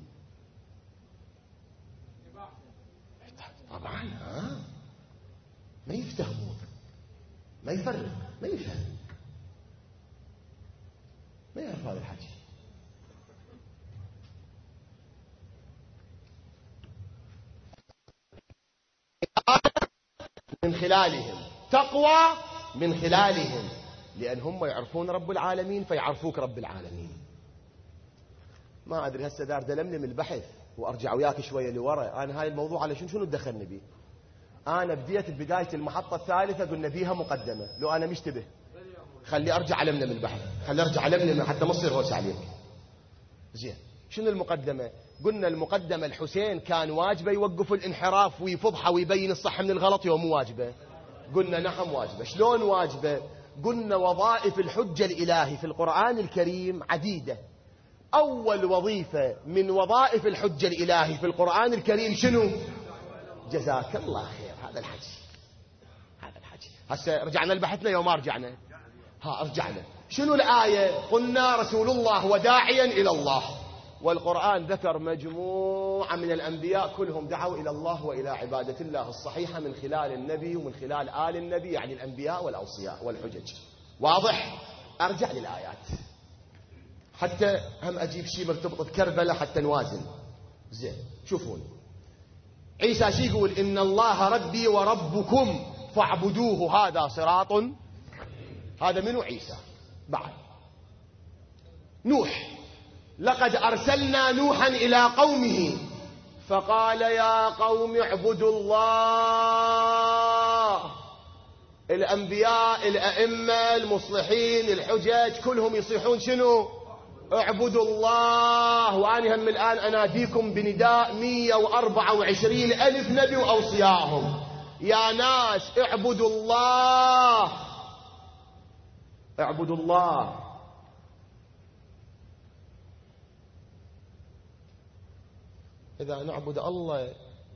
طبعا ما يفتهمون، ما يفرق، ما يفهم، ما يعرف هذا الحكي. من خلالهم تقوى، من خلالهم، لأن هم يعرفون رب العالمين فيعرفوك رب العالمين. ما أدري هسه دار دلملم البحث وأرجع وياك شوية لورا. أنا هاي الموضوع على شنو تدخلني بيه؟ أنا بديت ببداية المحطة الثالثة قلنا بيها مقدمة. لو أنا مشتبه خلي أرجع ألملم البحث، خلي أرجع ألملم حتى ما تصير هوس عليك. زين، شنو المقدمة؟ قلنا المقدمة الحسين كان واجبه يوقف الانحراف ويفضحه ويبين الصح من الغلط يوم مو واجبه؟ قلنا نعم واجبه. شلون واجبه؟ قلنا وظائف الحجة الإلهي في القرآن الكريم عديدة. أول وظيفة من وظائف الحجة الإلهي في القرآن الكريم شنو؟ جزاك الله خير. هذا الحكي، هذا الحكي. هسه رجعنا لبحثنا يوم ما رجعنا؟ رجعنا. شنو الآية؟ قلنا رسول الله وداعيا إلى الله، والقرآن ذكر مجموعة من الأنبياء كلهم دعوا إلى الله وإلى عبادة الله الصحيحة من خلال النبي ومن خلال آل النبي، يعني الأنبياء والأوصياء والحجج. واضح؟ أرجع للآيات حتى هم أجيب شيء مرتبط بكربلاء حتى نوازن. زين، شوفون عيسى شي يقول؟ إن الله ربي وربكم فاعبدوه هذا صراط. هذا منو؟ عيسى. بعد نوح، لقد أرسلنا نوحا إلى قومه فقال يا قوم اعبدوا الله. الأنبياء الأئمة المصلحين الحجج كلهم يصيحون شنو؟ اعبدوا الله. وأنا هم الآن أناديكم بنداء 124 ألف نبي وأوصياهم، يا ناس اعبدوا الله، اعبدوا الله. إذا نعبد الله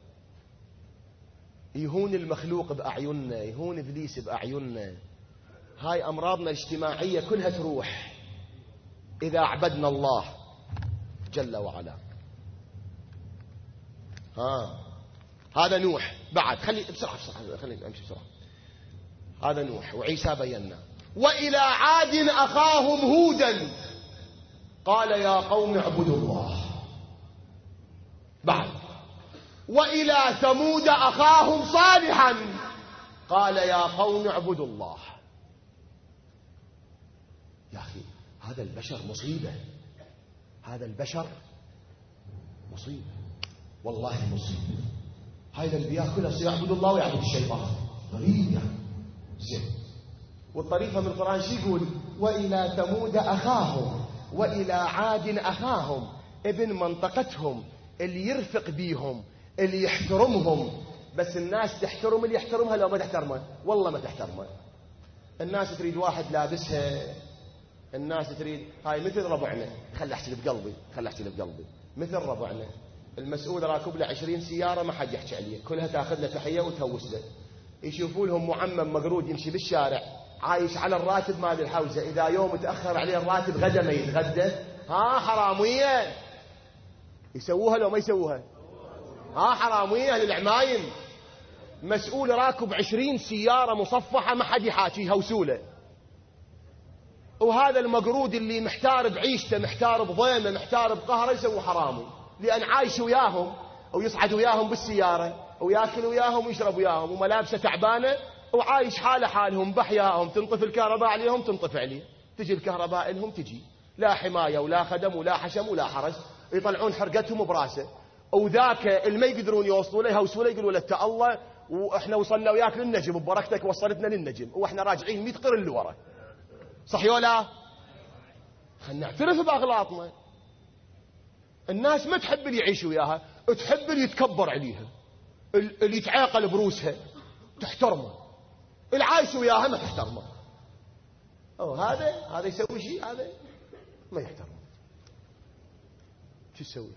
يهون المخلوق بأعيننا، يهون إبليس بأعيننا. هاي أمراضنا الاجتماعية كلها تروح إذا عبدنا الله جل وعلا. هذا نوح. بعد خلي بسرعة خلينا أمشي بسرعة. هذا نوح وعيسى بينا. وإلى عاد أخاهم هودا قال يا قوم اعبدوا الله. بعد وإلى ثمود أخاهم صالحا قال يا قوم اعبدوا الله. يا أخي هذا البشر مصيبة، هذا البشر مصيبة والله مصيبة. هاي الأنبياء كلها يعبد الله ويعبد الشيطان، غريب يعني. زين. والطريقة من القرآن شو يقول؟ وإلى ثمود أخاهم وإلى عاد أخاهم، ابن منطقتهم اللي يرفق بيهم اللي يحترمهم. بس الناس تحترم اللي يحترمها لو ما تحترمه والله ما تحترمه. الناس تريد واحد لابسها، الناس تريد هاي مثل ربعنا، خلي احكي بقلبي، خلي احكي بقلبي، مثل ربعنا المسؤول راكب له 20 سيارة ما حد يحكي عليه، كلها تاخذ له تحية وتهوس له. يشوفوا لهم معمم مقرود يمشي بالشارع عايش على الراتب مال الحوزة، إذا يوم تأخر عليه الراتب غدا ما يتغدى. ها حرامية يسووها لو ما يسووها؟ ها حرامية أهل العمايم. مسؤول راكب 20 سيارة مصفحة ما حد يحاكي يهوسوله. وهذا المقرود اللي محتار بعيشته، محتار بضيمه، محتار بقهره، يسوي حرامي لأن عايش وياهم ويصعد وياهم بالسيارة وياكل وياهم ويشرب وياهم وملابسه تعبانه وعايش حاله حالهم بحياهم. تنطف الكهرباء عليهم تنطف عليه، تجي الكهرباء لهم تجي، لا حماية ولا خدم ولا حشم ولا حرس، يطلعون حرقتهم براسه. وذاك اللي ما يقدرون يوصلوا له يهوسوا له يقولوا له انت الله واحنا وصلنا وياك للنجم ببركتك وصلتنا للنجم واحنا راجعين 100 قرن لورا. صح ولا؟ خلينا نعترف باغلاطنا. الناس ما تحب اللي يعيش وياها، تحب اللي يتكبر عليها، اللي يتعاقل بروسها تحترمه، العايش وياها ما تحترمه. هذا يسوي شيء، هذا ما يحترمه. شو تسوي؟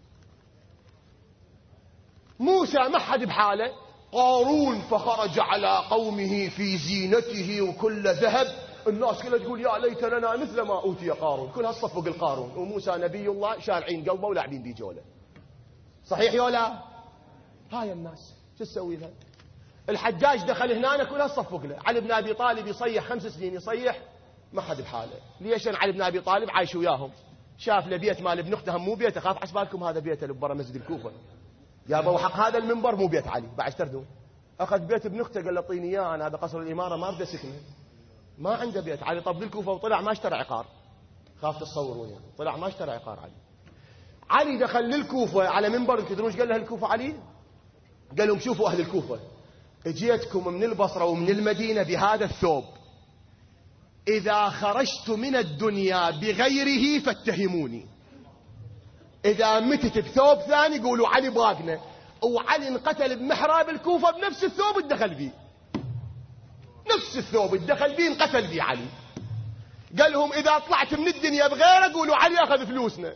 موسى ما حد بحاله، قارون فخرج على قومه في زينته وكل ذهب، الناس كلها تقول يا ليت لنا مثل ما أوتي قارون، كلها تصفق القارون، وموسى نبي الله شارعين قلبه ولاعبين بيه جوله. صحيح يولا؟ هاي الناس شو تسوي لها؟ الحجاج دخل هنا كلها تصفق له. علي بن أبي طالب يصيح 5 سنين يصيح ما حد بحاله. ليش؟ علي بن أبي طالب عايش وياهم، شاف له بيت مال ابن اخته مو بيته، خاف عسبالكم هذا بيته اللي برا مسجد الكوفة، يا ابو حق هذا المنبر مو بيت علي بعد تردون. اخذ بيت ابن اخته قال له اعطيني اياه، انا هذا قصر الاماره ما بدي اسكنه، ما عنده بيت. علي طب الكوفه وطلع ما اشترى عقار، خاف تصورون يعني. طلع ما اشترى عقار علي دخل للكوفه على منبر، تدرون ايش قال له الكوفه علي؟ قال لهم شوفوا اهل الكوفه، اجيتكم من البصره ومن المدينه بهذا الثوب، اذا خرجت من الدنيا بغيره فاتهموني، إذا متت بثوب ثاني قولوا علي باقنا. وعلي انقتل بمحراب الكوفة بنفس الثوب اتدخل بيه، نفس الثوب اتدخل بيه انقتل بيه علي. قال لهم إذا طلعت من الدنيا بغيره قولوا علي أخذ فلوسنا.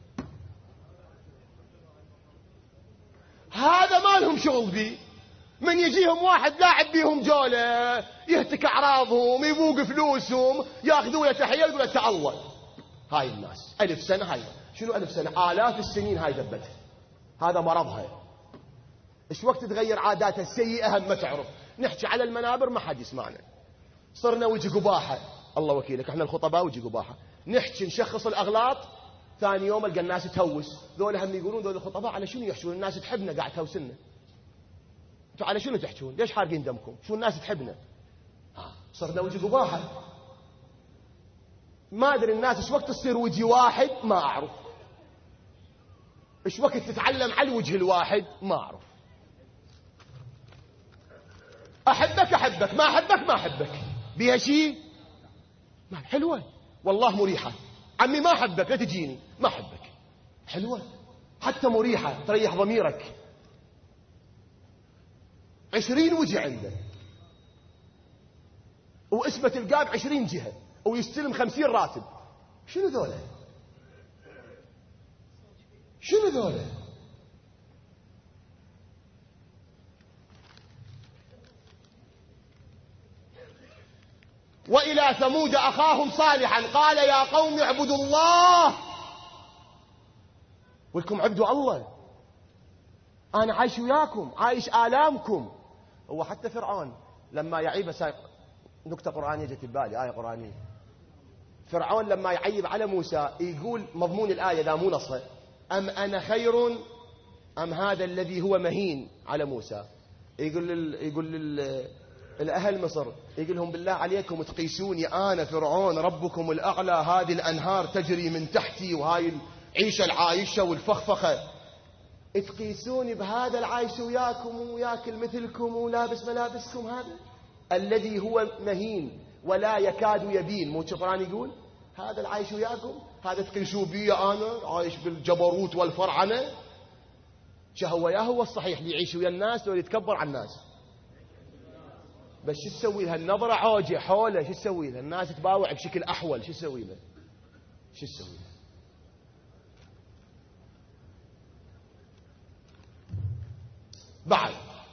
هذا ما لهم شغل بيه. من يجيهم واحد لاعب بيهم جولة يهتك أعراضهم يبوق فلوسهم ياخذوا له تحية يقول له تعالوا. هاي الناس 1000 سنة، هاي شنو 1000 سنة؟ آلاف السنين هاي دبتها، هذا مرضها. ايش وقت تغير عاداتها السيئة هم ما تعرف. نحكي على المنابر ما حد يسمعنا، صرنا وجه قباحة، الله وكيلك احنا الخطباء وجه قباحة. نحكي نشخص الأغلاط، ثاني يوم القى الناس تهوس. ذول هم يقولون ذول الخطباء على شنو يحشون؟ الناس تحبنا قاعد تهوسنا. انتوا على شنو تحكون؟ ليش حارقين دمكم؟ شو الناس تحبنا؟ صرنا وجه قباحة. ما ادري الناس ايش وقت تصير وجه واحد ما اعرف، ايش وقت تتعلم على الوجه الواحد ما اعرف. احبك احبك، ما احبك ما احبك، بيها شيء ما حلوه والله مريحه. عمي ما احبك لا تجيني، ما احبك حلوه حتى مريحه تريح ضميرك. 20 وجه عنده واسمه تلقاه ب20 جهه ويستلم 50 راتب. شنو ذولا؟ شنو ذولا؟ وإلى ثمود أخاهم صالحا قال يا قوم اعبدوا الله. ولكم عبدوا الله، أنا عايش وياكم، عايش آلامكم. هو حتى فرعون لما يعيب، نكتة قرآنية جت ببالي، آية قرآنية. فرعون لما يعيب على موسى يقول مضمون الآية ذا مو نصها: أم أنا خير أم هذا الذي هو مهين على موسى. يقول الأهل مصر، يقول لهم بالله عليكم تقيسوني أنا فرعون ربكم الأعلى، هذه الأنهار تجري من تحتي وهاي العيشة العايشة والفخفخة، تقيسوني بهذا العايش وياكم وياكل مثلكم ولابس ملابسكم، هذا الذي هو مهين ولا يكاد يبين. مو القرآن يقول هذا العايش وياكم، هذا تقيسوا بي أنا عايش بالجبروت والفرعنة. شهو يا هو الصحيح اللي يعيش ويا الناس لو يتكبر على الناس. بس شو تسوي لها النظرة عوجة حوله؟ شو تسوي لها الناس تباوع بشكل أحول؟ شو تسوي لها؟ شو تسوي لها؟ بعد: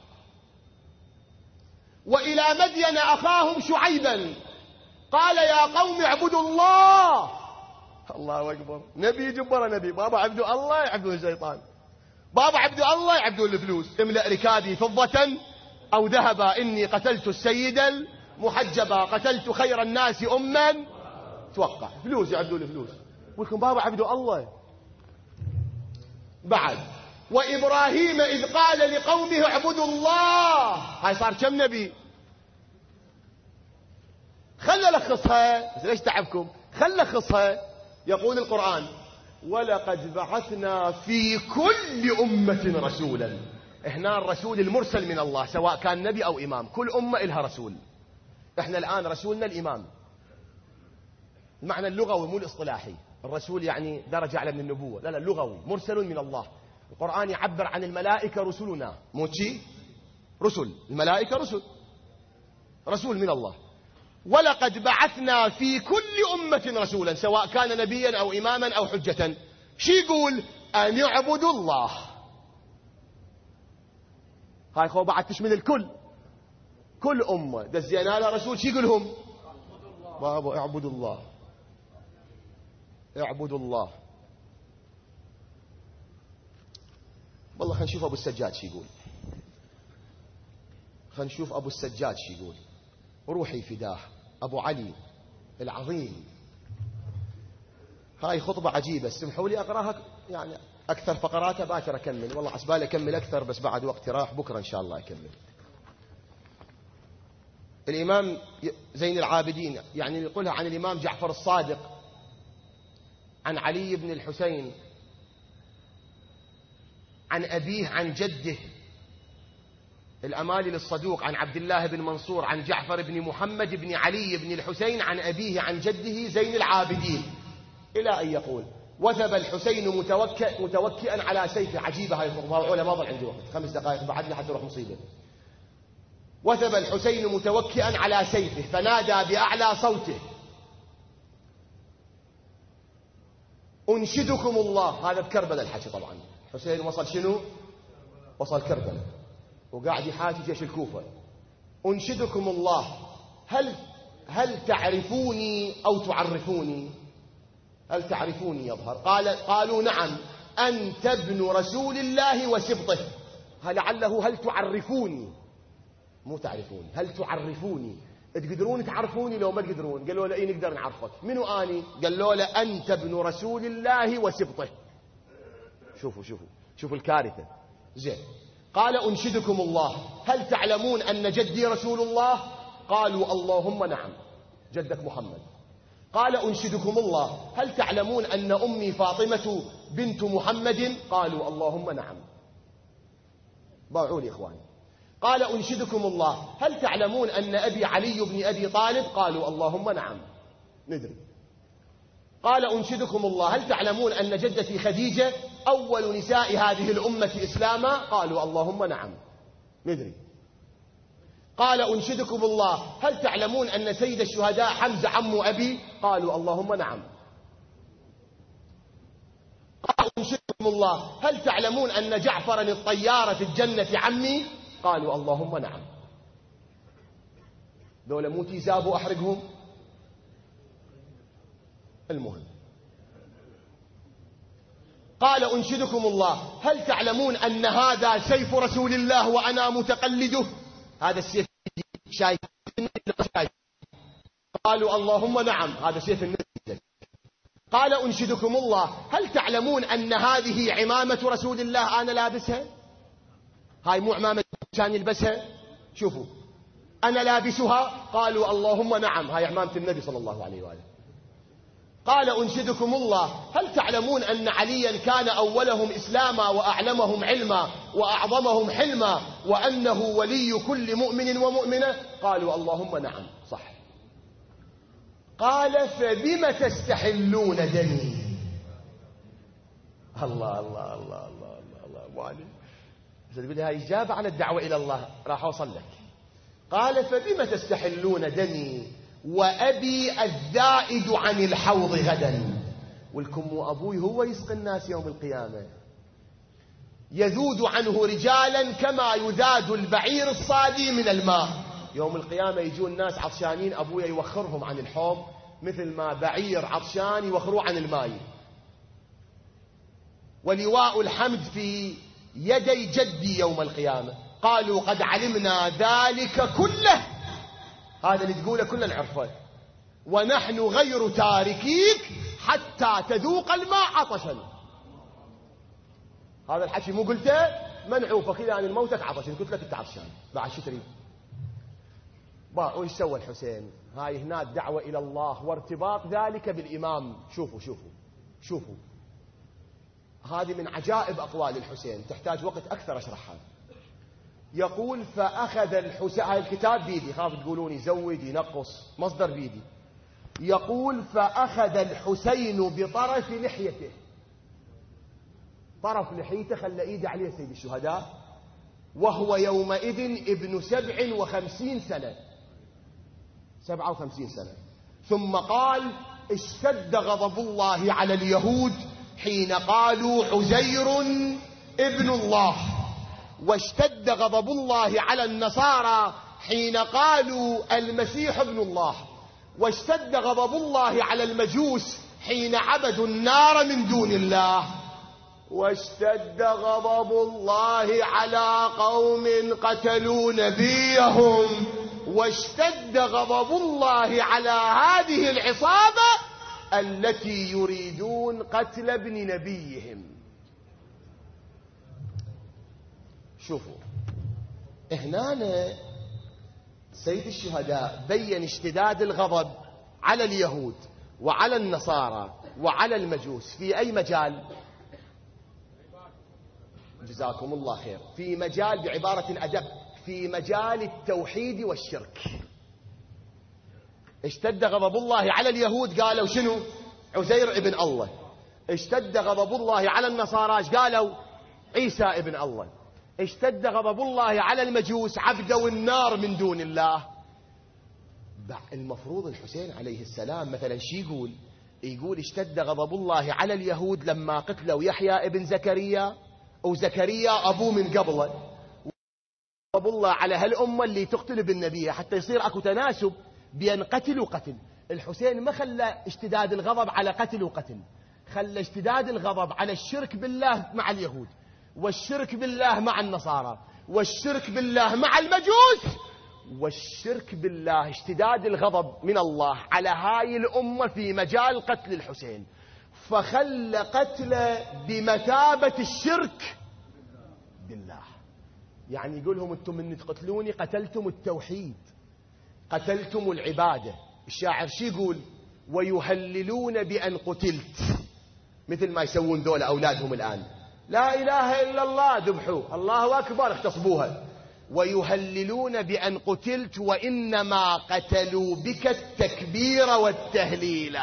وإلى مدين أخاهم شعيبا قال يا قوم اعبدوا الله. الله أكبر. نبي جبر نبي. بابا عبدوا الله يعبدون الشيطان، بابا عبدوا الله يعبدون الفلوس. املأ ركابي فضة أو ذهبا إني قتلت السيد المحجبا، قتلت خير الناس أما. توقع فلوس يعبدون الفلوس. ولكم بابا عبدوا الله. بعد: وإبراهيم إذ قال لقومه اعبدوا الله. هاي صار كم نبي؟ خل ألخصها، بس ليش تعبكم؟ خل ألخصها. يقول القرآن: ولقد بعثنا في كل أمة رسولا. هنا الرسول المرسل من الله سواء كان نبي أو إمام، كل أمة إلها رسول. احنا الآن رسولنا الإمام، المعنى اللغوي مو الاصطلاحي. الرسول يعني درجة أعلى من النبوة، لا اللغوي، مرسل من الله. القرآن يعبر عن الملائكة رسلنا، مو شيء رسل، الملائكة رسول من الله. ولقد بعثنا في كل أمة رسولا سواء كان نبيا أو إماما أو حجة. شي يقول؟ أن يعبدوا الله. هاي خو بعد تشمل الكل، كل أمة دزينا لها رسول. شي يقولهم؟ بابا اعبدوا الله، اعبدوا الله. والله خلينا نشوف أبو السجاد شي يقول، خلينا نشوف أبو السجاد شي يقول. روحي فداه أبو علي العظيم. هاي خطبة عجيبة، اسمحوا لي أقراها، يعني أكثر فقراتها باكر أكمل، والله عسبالي أكمل أكثر بس بعد وقت راح، بكرة إن شاء الله أكمل. الإمام زين العابدين يعني يقولها عن الإمام جعفر الصادق، عن علي بن الحسين، عن أبيه عن جده الأمالي للصدوق، عن عبد الله بن منصور، عن جعفر بن محمد بن علي بن الحسين، عن أبيه عن جده زين العابدين، إلى أن يقول: وثب الحسين متوكئا على سيفه. عجيبة هاي الخطبة، ما ضل عندي وقت، 5 دقائق بعد لي حتى أروح مصيبة. وثب الحسين متوكئا على سيفه فنادى بأعلى صوته: أنشدكم الله. هذا بكربلاء الحكي طبعا. حسين وصل شنو؟ وصل كربلاء وقاعد يحاكي جيش الكوفة. أنشدكم الله هل تعرفوني أو تعرفوني؟ هل تعرفوني يظهر. قالوا نعم أنت ابن رسول الله وسبطه. لعله هل تعرفوني، مو تعرفوني، هل تعرفوني، تقدرون تعرفوني لو ما تقدرون؟ قالوا له إيه نقدر نعرفك. منو أني؟ قالوا له أنت ابن رسول الله وسبطه. شوفوا الكارثة. زين. قال أنشدكم الله هل تعلمون أن جدي رسول الله؟ قالوا اللهم نعم، جدك محمد. قال أنشدكم الله هل تعلمون أن أمي فاطمة بنت محمد؟ قالوا اللهم نعم. باعوا لي إخواني. قال أنشدكم الله هل تعلمون أن أبي علي بن أبي طالب؟ قالوا اللهم نعم ندري. قال أنشدكم الله هل تعلمون أن جدتي خديجة أول نساء هذه الأمة إسلاما؟ قالوا اللهم نعم ندري. قال أنشدكم الله هل تعلمون أن سيد الشهداء حمزة عم أبي؟ قالوا اللهم نعم. قال أنشدكم الله هل تعلمون أن جعفرا الطيار في الجنة عمي؟ قالوا اللهم نعم. دولة موتي زابوا أحرقهم. المهم قال أنشدكم الله هل تعلمون أن هذا سيف رسول الله وأنا متقلده؟ هذا السيف شايف. قالوا اللهم نعم، هذا سيف النبي. قال أنشدكم الله هل تعلمون أن هذه عمامة رسول الله أنا لابسها؟ هاي مو عمامة كان يلبسها، شوفوا أنا لابسها. قالوا اللهم نعم، هاي عمامة النبي صلى الله عليه وآله. قال أنشدكم الله هل تعلمون أن عليا كان أولهم إسلاما وأعلمهم علما وأعظمهم حلما وأنه ولي كل مؤمن ومؤمنة؟ قالوا اللهم نعم صح. قال فبم تستحلون دمي؟ الله الله الله الله الله الله علي. تقول لي هاي إجابة على الدعوة إلى الله، راح أوصل لك. قال فبم تستحلون دمي وأبي الزائد عن الحوض غدا. والكم أبوي هو يسقي الناس يوم القيامة، يذود عنه رجالا كما يذاد البعير الصادي من الماء. يوم القيامة يجون الناس عطشانين، أبويا يوخرهم عن الحوض مثل ما بعير عطشان يوخروه عن الماء. ولواء الحمد في يدي جدي يوم القيامة. قالوا قد علمنا ذلك كله، هذا اللي تقوله كله نعرفه، ونحن غير تاركيك حتى تذوق الماء عطشا. هذا الحكي مو قلته منعوفك إلى أن الموتك عطشا، قلت لك أنت عطشان بعد شو تريد؟ وإيش سوى الحسين؟ هاي هنا الدعوة إلى الله وارتباط ذلك بالإمام. شوفوا شوفوا شوفوا، هذه من عجائب أقوال الحسين، تحتاج وقت أكثر أشرحها. يقول فأخذ الحسين، هاي الكتاب بيدي، خاف تقولوني زود ينقص، مصدر بيدي. يقول فأخذ الحسين بطرف لحيته، طرف لحيته خلى إيده عليه سيد الشهداء، وهو يومئذ ابن 57 سنة، 57 سنة. ثم قال اشتد غضب الله على اليهود حين قالوا عزير ابن الله، واشتد غضب الله على النصارى حين قالوا المسيح ابن الله، واشتد غضب الله على المجوس حين عبدوا النار من دون الله، واشتد غضب الله على قوم قتلوا نبيهم، واشتد غضب الله على هذه العصابة التي يريدون قتل ابن نبيهم. شوفوا هنا سيد الشهداء بين اشتداد الغضب على اليهود وعلى النصارى وعلى المجوس في أي مجال؟ جزاكم الله خير. في مجال، بعبارة أدق، في مجال التوحيد والشرك. اشتد غضب الله على اليهود، قالوا شنو؟ عزير ابن الله. اشتد غضب الله على النصارى، قالوا عيسى ابن الله. اشتد غضب الله على المجوس، عبدوا النار من دون الله. المفروض الحسين عليه السلام مثلا شي يقول اشتد غضب الله على اليهود لما قتلوا يحيى ابن زكريا، وزكريا أبوه من قبله، غضب الله على هالأمة اللي تقتل بالنبي، حتى يصير أكو تناسب بين قتل وقتل. الحسين ما خلى اشتداد الغضب على قتل وقتل، خلى اشتداد الغضب على الشرك بالله مع اليهود، والشرك بالله مع النصارى، والشرك بالله مع المجوس، والشرك بالله، اشتداد الغضب من الله على هاي الأمة في مجال قتل الحسين، فخلى قتله بمثابة الشرك بالله. يعني يقولهم انتم من تقتلوني قتلتم التوحيد، قتلتم العبادة. الشاعر شي يقول؟ ويهللون بأن قتلت، مثل ما يسوون ذول أولادهم الآن، لا إله إلا الله ذبحوه، الله أكبر اغتصبوها، ويهللون بأن قتلت وإنما قتلوا بك التكبير والتهليل.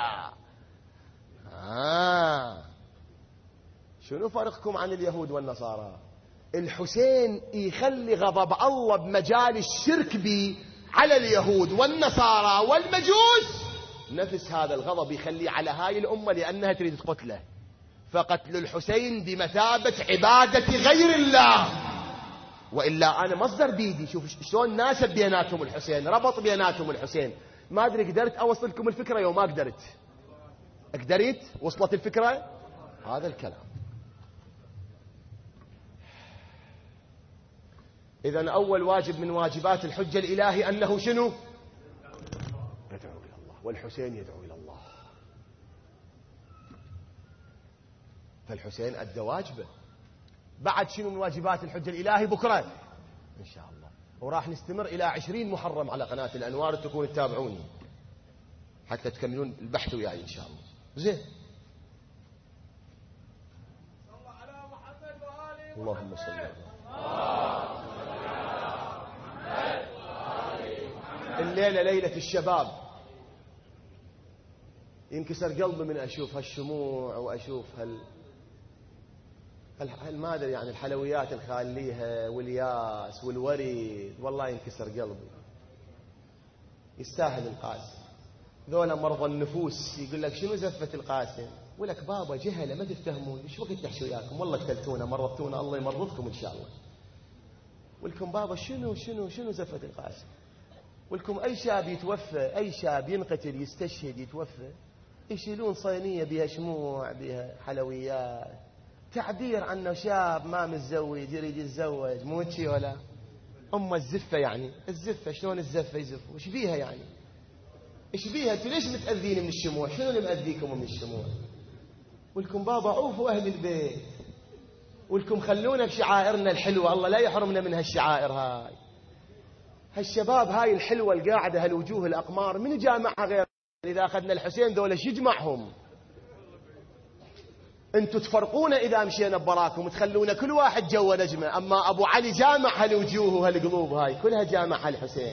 شنو فرقكم عن اليهود والنصارى؟ الحسين يخلي غضب الله بمجال الشرك به على اليهود والنصارى والمجوس، نفس هذا الغضب يخليه على هاي الأمة لأنها تريد قتله. فقتل الحسين بمثابة عبادة غير الله. وإلا أنا مصدر بيدي، شوف شلون ناسب بيناتهم الحسين، ربط بيناتهم الحسين. ما أدري قدرت أوصل لكم الفكرة يوم ما قدرت؟ وصلت الفكرة؟ هذا الكلام. إذن أول واجب من واجبات الحجة الإلهي أنه شنو؟ يدعو إلى الله، والحسين يدعو إلى الله، فالحسين أدى واجبه. بعد شنو من واجبات الحجة الإلهي بكرة إن شاء الله، وراح نستمر إلى 20 محرم على قناة الأنوار، تكونوا تتابعوني حتى تكملون البحث وياي إن شاء الله. زين، اللهم صل على الليلة ليلة الشباب. ينكسر قلبي من أشوف هالشموع وأشوف ما أدري يعني الحلويات الخاليها والياس والورد، والله ينكسر قلبي. يستاهل القاسم، ذولا مرضى النفوس. يقول لك شنو زفة القاسم؟ يقول لك بابا جهله ما تفهمون، ايش وقت تحشوا وياكم؟ والله قتلتونا مرضتونا، الله يمرضكم ان شاء الله. ولكم بابا شنو زفة القاسم؟ ولكم اي شاب يتوفى، اي شاب ينقتل يستشهد يتوفى، يشيلون صينية بها شموع بها حلويات، تعبير عنه شاب ما متزوج يريد يتزوج، مو هيك ولا؟ الزفة يعني الزفة، شلون الزفة يزف؟ وش بيها يعني؟ ايش بيها؟ انتوا ليش متأذين من الشموع؟ شنو اللي مأذيكم من الشموع؟ ولكم بابا عوفوا أهل البيت، ولكم خلونا بشعائرنا الحلوة، الله لا يحرمنا من هالشعائر هاي. هالشباب هاي الحلوة القاعدة، هالوجوه الأقمار، من جامعها غير؟ إذا أخذنا الحسين دولة يجمعهم؟ انتوا تفرقونا إذا مشينا براكم وتخلونا كل واحد جوا نجمة، أما أبو علي جامع هالوجوه وهالقلوب هاي كلها جامع هالحسين.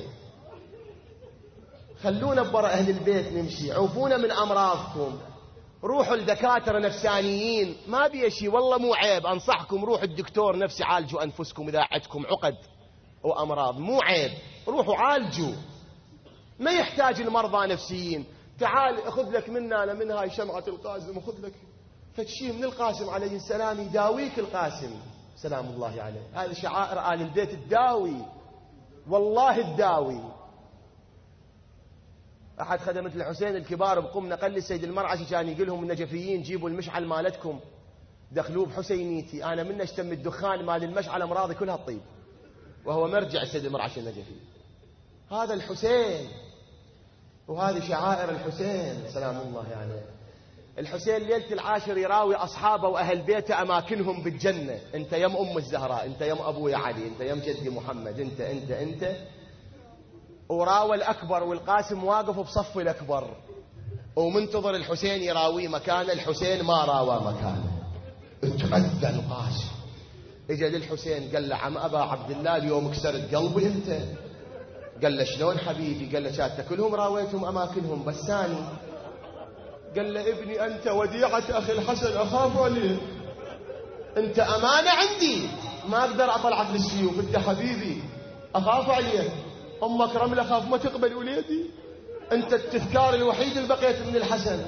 خلونا برا أهل البيت نمشي، عوفونا من أمراضكم، روحوا لدكاترة نفسانيين، ما بي شيء والله مو عيب، أنصحكم روحوا الدكتور نفسي، عالجوا أنفسكم إذا عندكم عقد وأمراض، مو عيب، روحوا عالجوا، ما يحتاج المرضى نفسيين. تعال أخذ لك منا من هاي شمعة القاسم، أخذ لك فتشي من القاسم عليه السلام يداويك القاسم سلام الله عليه. هذه شعائر آل البيت الداوي، والله الداوي. أحد خدمة الحسين الكبار بقوم نقل السيد المرعشي كان يقول لهم النجفيين جيبوا المشعل مالتكم دخلوه بحسينيتي، أنا من اشتم الدخان مال المشعل أمراضي كلها تطيب، وهو مرجع السيد المرعشي النجفي. هذا الحسين، وهذه شعائر الحسين سلام الله عليه. الحسين ليلة العاشر يراوي أصحابه وأهل بيته أماكنهم بالجنة، أنت يم أم الزهراء، أنت يم أبوي علي، أنت يم جدي محمد، أنت وراوى الأكبر، والقاسم واقف بصف الأكبر ومنتظر الحسين يراوي مكانه. الحسين ما راوى مكانه، اتأذى القاسم، اجى للحسين قال له عم أبا عبد الله اليوم كسرت قلبي أنت. قال له شلون حبيبي؟ قال له شاتك كلهم راويتهم أماكنهم بس ثاني. قال له ابني أنت وديعة أخي الحسن، أخاف عليك، أنت أمانة عندي، ما أقدر أطلعك للسيوف، أنت حبيبي أخاف عليك. أمك رملة خاف ما تقبل وليدي، أنت التذكار الوحيد اللي بقيت من الحسن.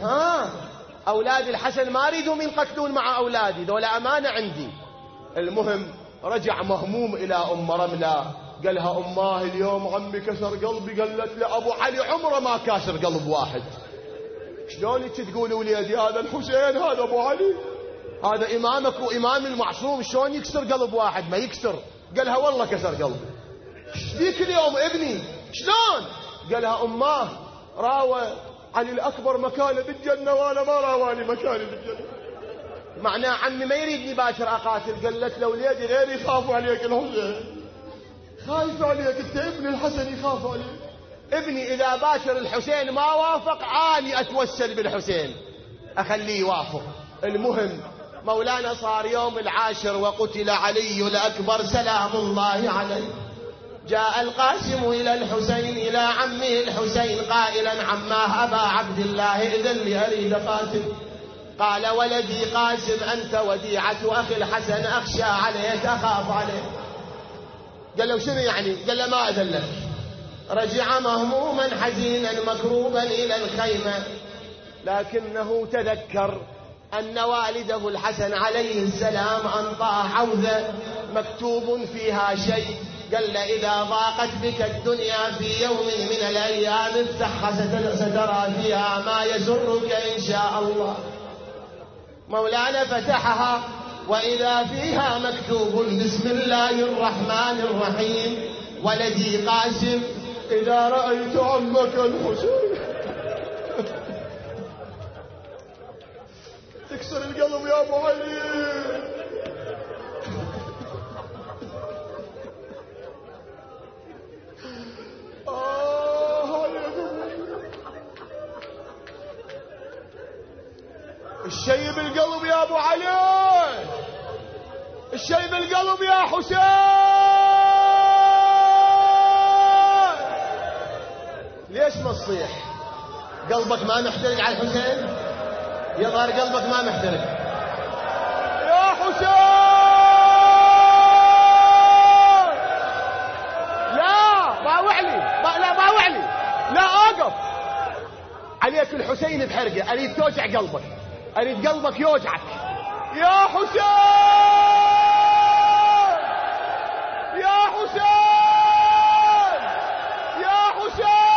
أولاد الحسن ما أريدهم ينقتلون مع أولادي، دولة أمانة عندي. المهم رجع مهموم إلى أم رملة، قالها أماه اليوم عمي كسر قلبي. قالت له أبو علي عمره ما كاسر قلب واحد. شلون تقول وليدي هذا الحسين، هذا أبو علي، هذا إمامك وإمام المعصوم، شلون يكسر قلب واحد؟ ما يكسر. قالها والله كسر قلبي. ذيك اليوم ابني شلون؟ قالها أماه راوى علي الأكبر مكانه بالجنة وأنا ما راواني مكاني بالجنة. معناه عمي ما يريدني باكر أقاتل. قالت له وليدي غير يخاف عليك الحسين، خايف عليك أنت، ابن الحسن يخاف عليك. ابني إذا باكر الحسين ما وافق عالي أتوسل بالحسين أخليه يوافق. المهم مولانا صار يوم العاشر وقتل علي الأكبر سلام الله عليه. جاء القاسم إلى الحسين إلى عمه الحسين قائلا عماه أبا عبد الله إذن لي أريد قاتل. قال ولدي قاسم أنت وديعة أخي الحسن، أخشى عليك أخاف عليك. قال له شنو يعني؟ قال له ما أذن لك. رجع مهموما حزينا مكروبا إلى الخيمة، لكنه تذكر أن والده الحسن عليه السلام أنطاه عوذة مكتوب فيها شيء. قال له إذا ضاقت بك الدنيا في يوم من الأيام افتحها سترى فيها ما يسرك إن شاء الله. مولانا فتحها وإذا فيها مكتوب بسم الله الرحمن الرحيم ولدي قاسم إذا رأيت عمك الحسين. تكسر القلب يا أبو علي. الشي بالقلب يا أبو علي، الشي بالقلب يا حسين. ليش ما تصيح؟ قلبك ما محترق على الحسين؟ يظهر قلبك ما محترق يا حسين. لا باوعلي، لا باوعلي، لا أوقف عليك. الحسين بحرقه، أريد توجع قلبك، أريد قلبك يوجعك يا حسين، يا حسين، يا حسين.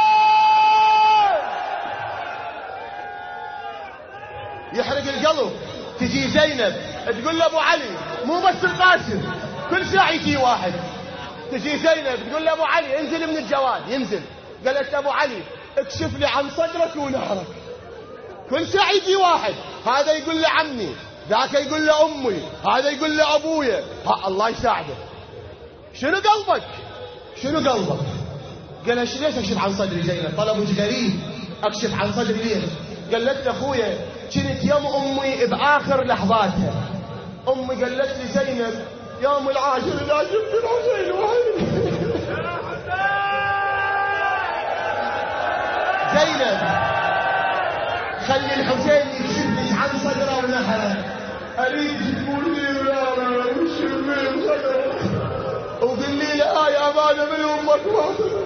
يحرق القلب. تجي زينب تقول لأبو علي مو بس القاسم، كل ساعة يجي واحد. تجي زينب تقول لأبو علي انزل من الجواد، ينزل. قالت أبو علي اكشف لي عن صدرك ونهرك. كل ساعة يجي واحد، هذا يقول لعمي، ذاك يقول لأمي، هذا يقول لأبويا. الله يساعده. شنو قلبك؟ شنو قلبك؟ قال ليش اكشف عن صدري زينب؟ طلبك غريب، اكشف عن صدري ليش؟ قالت له اخويا كنت يوم امي باخر لحظاتها. امي قالت لي زينب يوم العاشر اذا شفت الحسين وحيد. زينب خلي الحسين يكشف لي عن صدره ونحره. اريد تقول لي ولا يكشف لي صدره وقل لي لا يا امانه من امك واحده.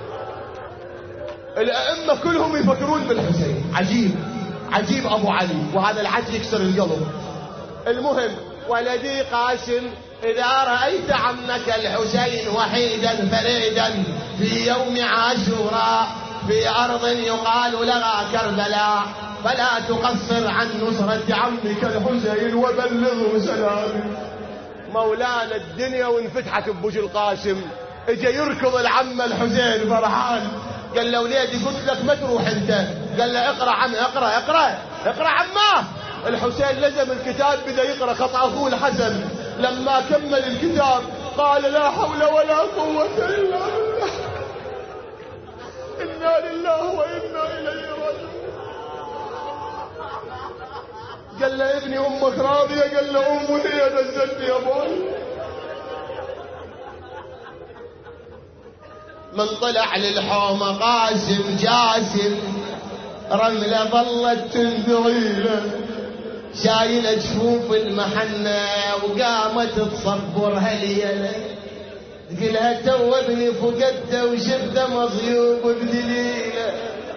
الائمه كلهم يفكرون بالحسين. عجيب عجيب ابو علي، وهذا العجل يكسر القلب. المهم ولدي قاسم اذا رايت عمك الحسين وحيدا فريدا في يوم عاشوراء في ارض يقال لها كربلاء فلا تقصر عن نصرة عمك الحسين وبلغه سلامي. مولانا الدنيا وانفتحت بوجه القاسم. اجا يركض العم الحسين فرحان. قال له وليدي قلت لك ما تروح انت. قال له اقرا عم اقرا اقرا اقرا عماه. الحسين لزم الكتاب بدا يقرا خط اخوه الحسن. لما كمل الكتاب قال لا حول ولا قوة الا بالله. انا لله وانا اليه راجعون. قال له ابني امك راضيه؟ قال له امي هي نزلتني يا ابو علي. من طلع للحومه قاسم جاسم رمله ظلت تنذريله شايله جفوف المحنه وقامت تصبر هليله. تقلها تو ابني فقدته وشفته مصيوب بدليله.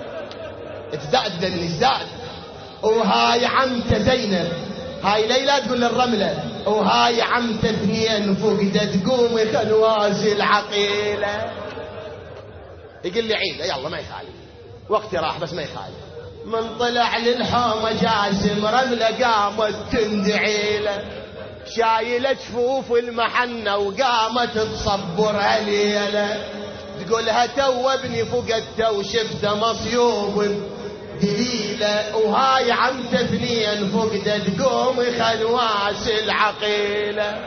ازداد وهاي عمته زينب، هاي ليلى تقول للرمله وهاي عمته اثنين فقدت تقومي خنواس العقيله. يقول لي عيد يلا ما يخالف، وقتي راح بس ما يخالف. من طلع للحومه جاسم رمله قامت تندعي له شايله جفوف المحنه وقامت تصبر هليله. تقولها تو ابني فقدته وشفته مصيوب دليله وهاي عمته اثنين فقدت قومي خنواس العقيله.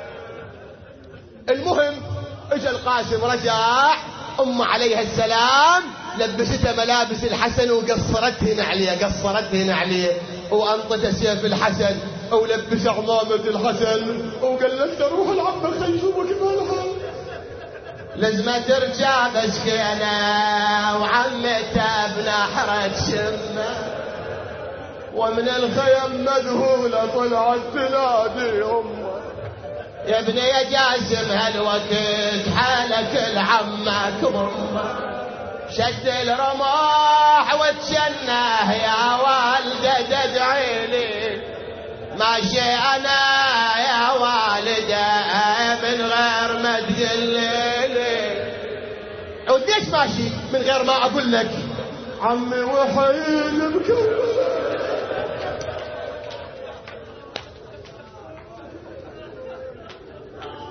المهم اجى القاسم رجع. ام عليها السلام لبستها ملابس الحسن وقصرتهن عليه وانطت سيف الحسن ولبس عمامة الحسن وقالت له روح العمة خلي يشوفك بهالحال. لازم ترجع بسكينة وعمته بنحرة شمه ومن الخيم مذهولة طلعت تنادي امه. يا ابني يا جاسم هالوقت حالك العمة كرمه شد الرماح وتشنه يا والده تدعي لي ماشي انا يا والده من غير ما تقول لي. وليش ماشي من غير ما اقول لك عمي وحيد بكربلاء.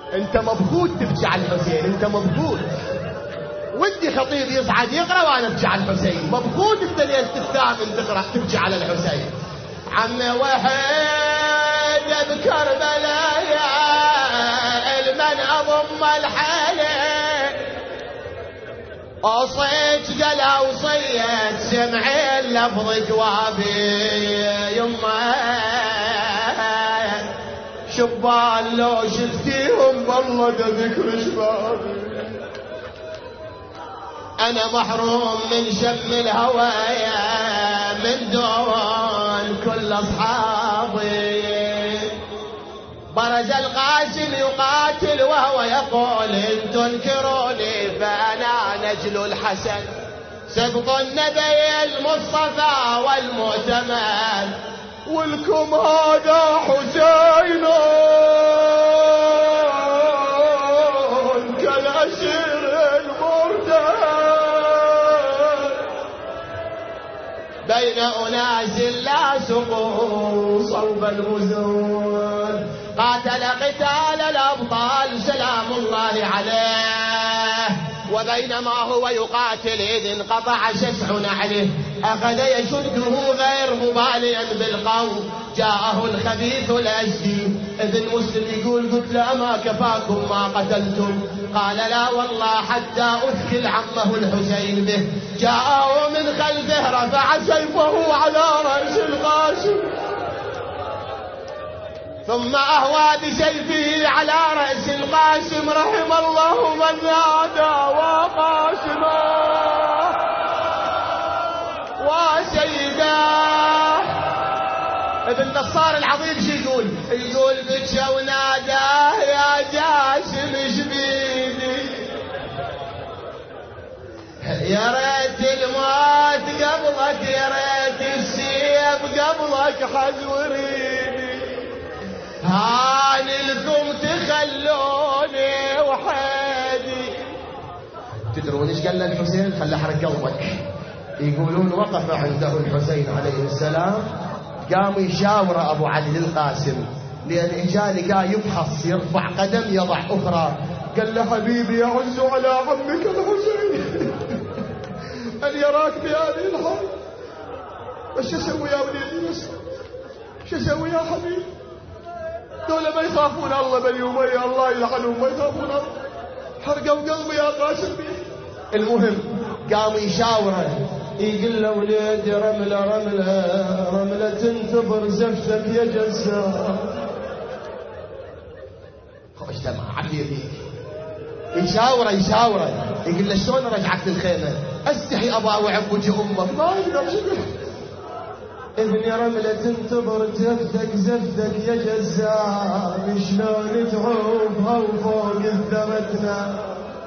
انت مبهوت تبكي على الحسين، انت مبهوت. ودي خطيب يصعد يقرا وانا ابكي على الحسين، مبهوت انت ليش الثامن تقرا تبكي على الحسين. عمي وحيد بكربلاء المن اضم الحالي، اوصيك قلا وصيت سمعي لفظ جوابي يمه، شبان لو شفتيهم والله ذكر شبابي، انا محروم من شم الهوايا من دون كل اصحابي. برز القاسم يقاتل وهو يقول ان تنكروني فانا نجل الحسن، سبط النبي المصطفى والمؤتمن، ولكم هذا حسين كالأسير المرتهن بين أناس لا سقوا صوب المزون. قاتل قتال الأبطال سلام الله عليه، وبينما هو يقاتل إذ انقطع شسع نعله، أخذ يشده غير مباليا بالقوم، جاءه الخبيث الأزدي. إذ المسلم يقول قلت له ما كفاكم ما قتلتم؟ قال لا والله حتى أثكل عمه الحسين به. جاءه من خلفه رفع سيفه على رأس القاسم، ثم أهوى بسيفه على رأس القاسم، رحم الله من نادى وقاسما وسيدا. ابن نصار العظيم شو يقول؟ يقول بكى وناداه يا جاسم شبيدي، يا ريت الموت قبلك، يا ريت السيف قبلك حزوريني، هاني لكم تخلوني وحيدي. تدرون ايش قال الحسين؟ خلى حرق قلبك. يقولون وقف عنده الحسين عليه السلام، قام يشاور ابو علي للقاسم، لان اجاني قال يفحص يرفع قدم يضع اخرى. قال له حبيبي يعز على عمك الحسين ان يراك بهذه الحال، ايش اسوي يا وليدي؟ بس ايش اسوي يا حبيبي؟ دول ما يخافون الله بني أمية، الله يلعنهم، ما يخافون الله. حرقوا قلبي يا قاسم بيه. المهم قام يشاوره، يقول له وليدي رملة رملة رملة تنتظر زفتك يا جزار. خوش تمام عافية بيك. يشاوره يقول له شلون رجعت للخيمة؟ استحي أباوع بوجه أمك، ما أقدر شكله. ابني رملة تنتظر زفتك يا جزار، شلون تعوفها وفوق الثمتنا؟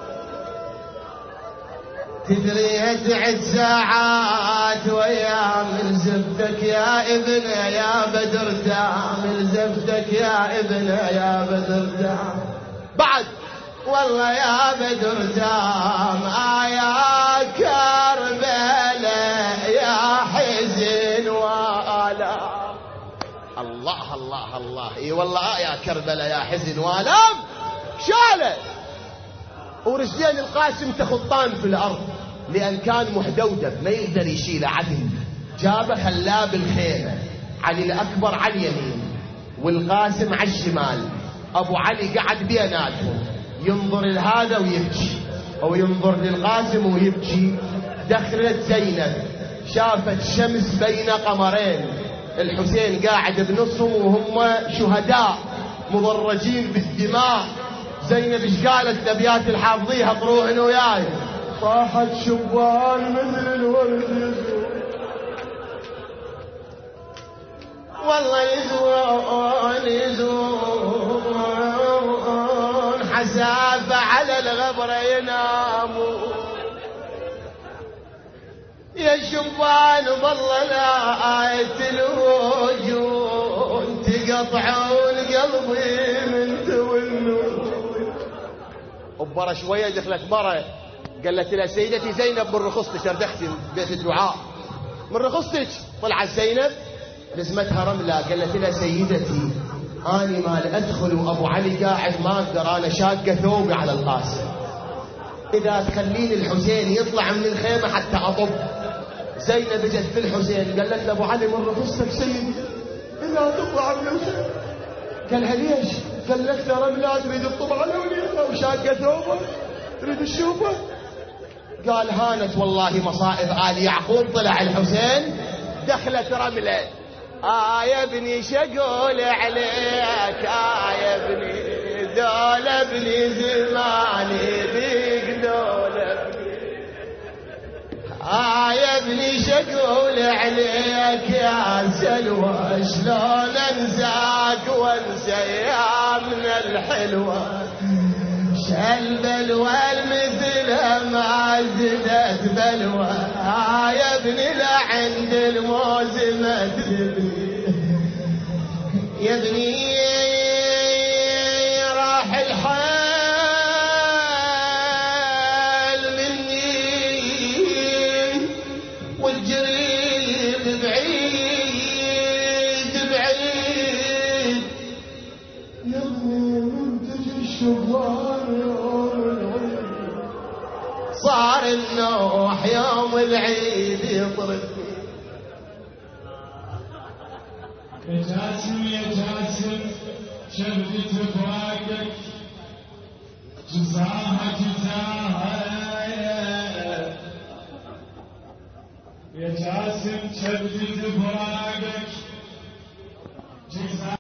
تدري تعد ساعات ويا زفتك يا ابني يا بدر دام، زفتك يا ابني يا بدر دام. بعد والله يا بدر دام يا كربلاء يا حزن وآلام. الله الله الله، اي والله يا كربلاء يا حزن وآلام. شاله ورجلين القاسم تخطان في الأرض، لأن كان محدودب ما يقدر يشيله عدل. جابه خلاه بالخيمة، علي الأكبر على اليمين والقاسم على الشمال. أبو علي قعد بيناتهم ينظر لهذا ويبكي، أو ينظر للقاسم ويبكي. دخلت زينب شافت شمس بين قمرين، الحسين قاعد بنصهم وهم شهداء مضرجين بالدماء. زينب ايش قالت؟ نبيات الحافظيها طروحن وياي. طاحت شبان مثل الورد يزور، والله يزورون حسافة على الغبرة يناموا. يا شبان والله لا آية الوجود تقطعون قلبي من تولون. وبرا شوية دخلت مرة قالت لها سيدتي زينب من رخصتك، اردختي بيت الدعاء من رخصتك. طلعت زينب لزمتها رملة قالت لها سيدتي اني مال ادخل وابو علي قاعد ما اقدر، انا شاقه ثوبي على القاسم، اذا تخليني الحسين يطلع من الخيمه حتى اطب. زينب اجت في الحسين قالت له ابو علي مر فستك سيدي اذا تطلع من الخيمه. قالها ليش؟ قالت له رمله تريد تطب على وليها وشاقه ثوبه تريد تشوفه. قال هانت والله مصائب آل يعقوب. طلع الحسين دخلت رمله. يا ابني شقول عليك، يا ابني دول ابني زماني ذيك دول ابني، يا ابني شقول عليك يا سلوى، شلون انساك وانسى ايامنا الحلوه، شل بلوى مثلها ما زدت بلوى، يا ابني لعند الموز ما تدري، يا ابني راح الحال مني والجريد بعيد بعيد، يا ابني منتج الشبان صار النوح يوم العيد يطرد. يا جاسم يا جاسم شبت فراقك جزاها جزاها، يا جاسم شبت فراقك جزاها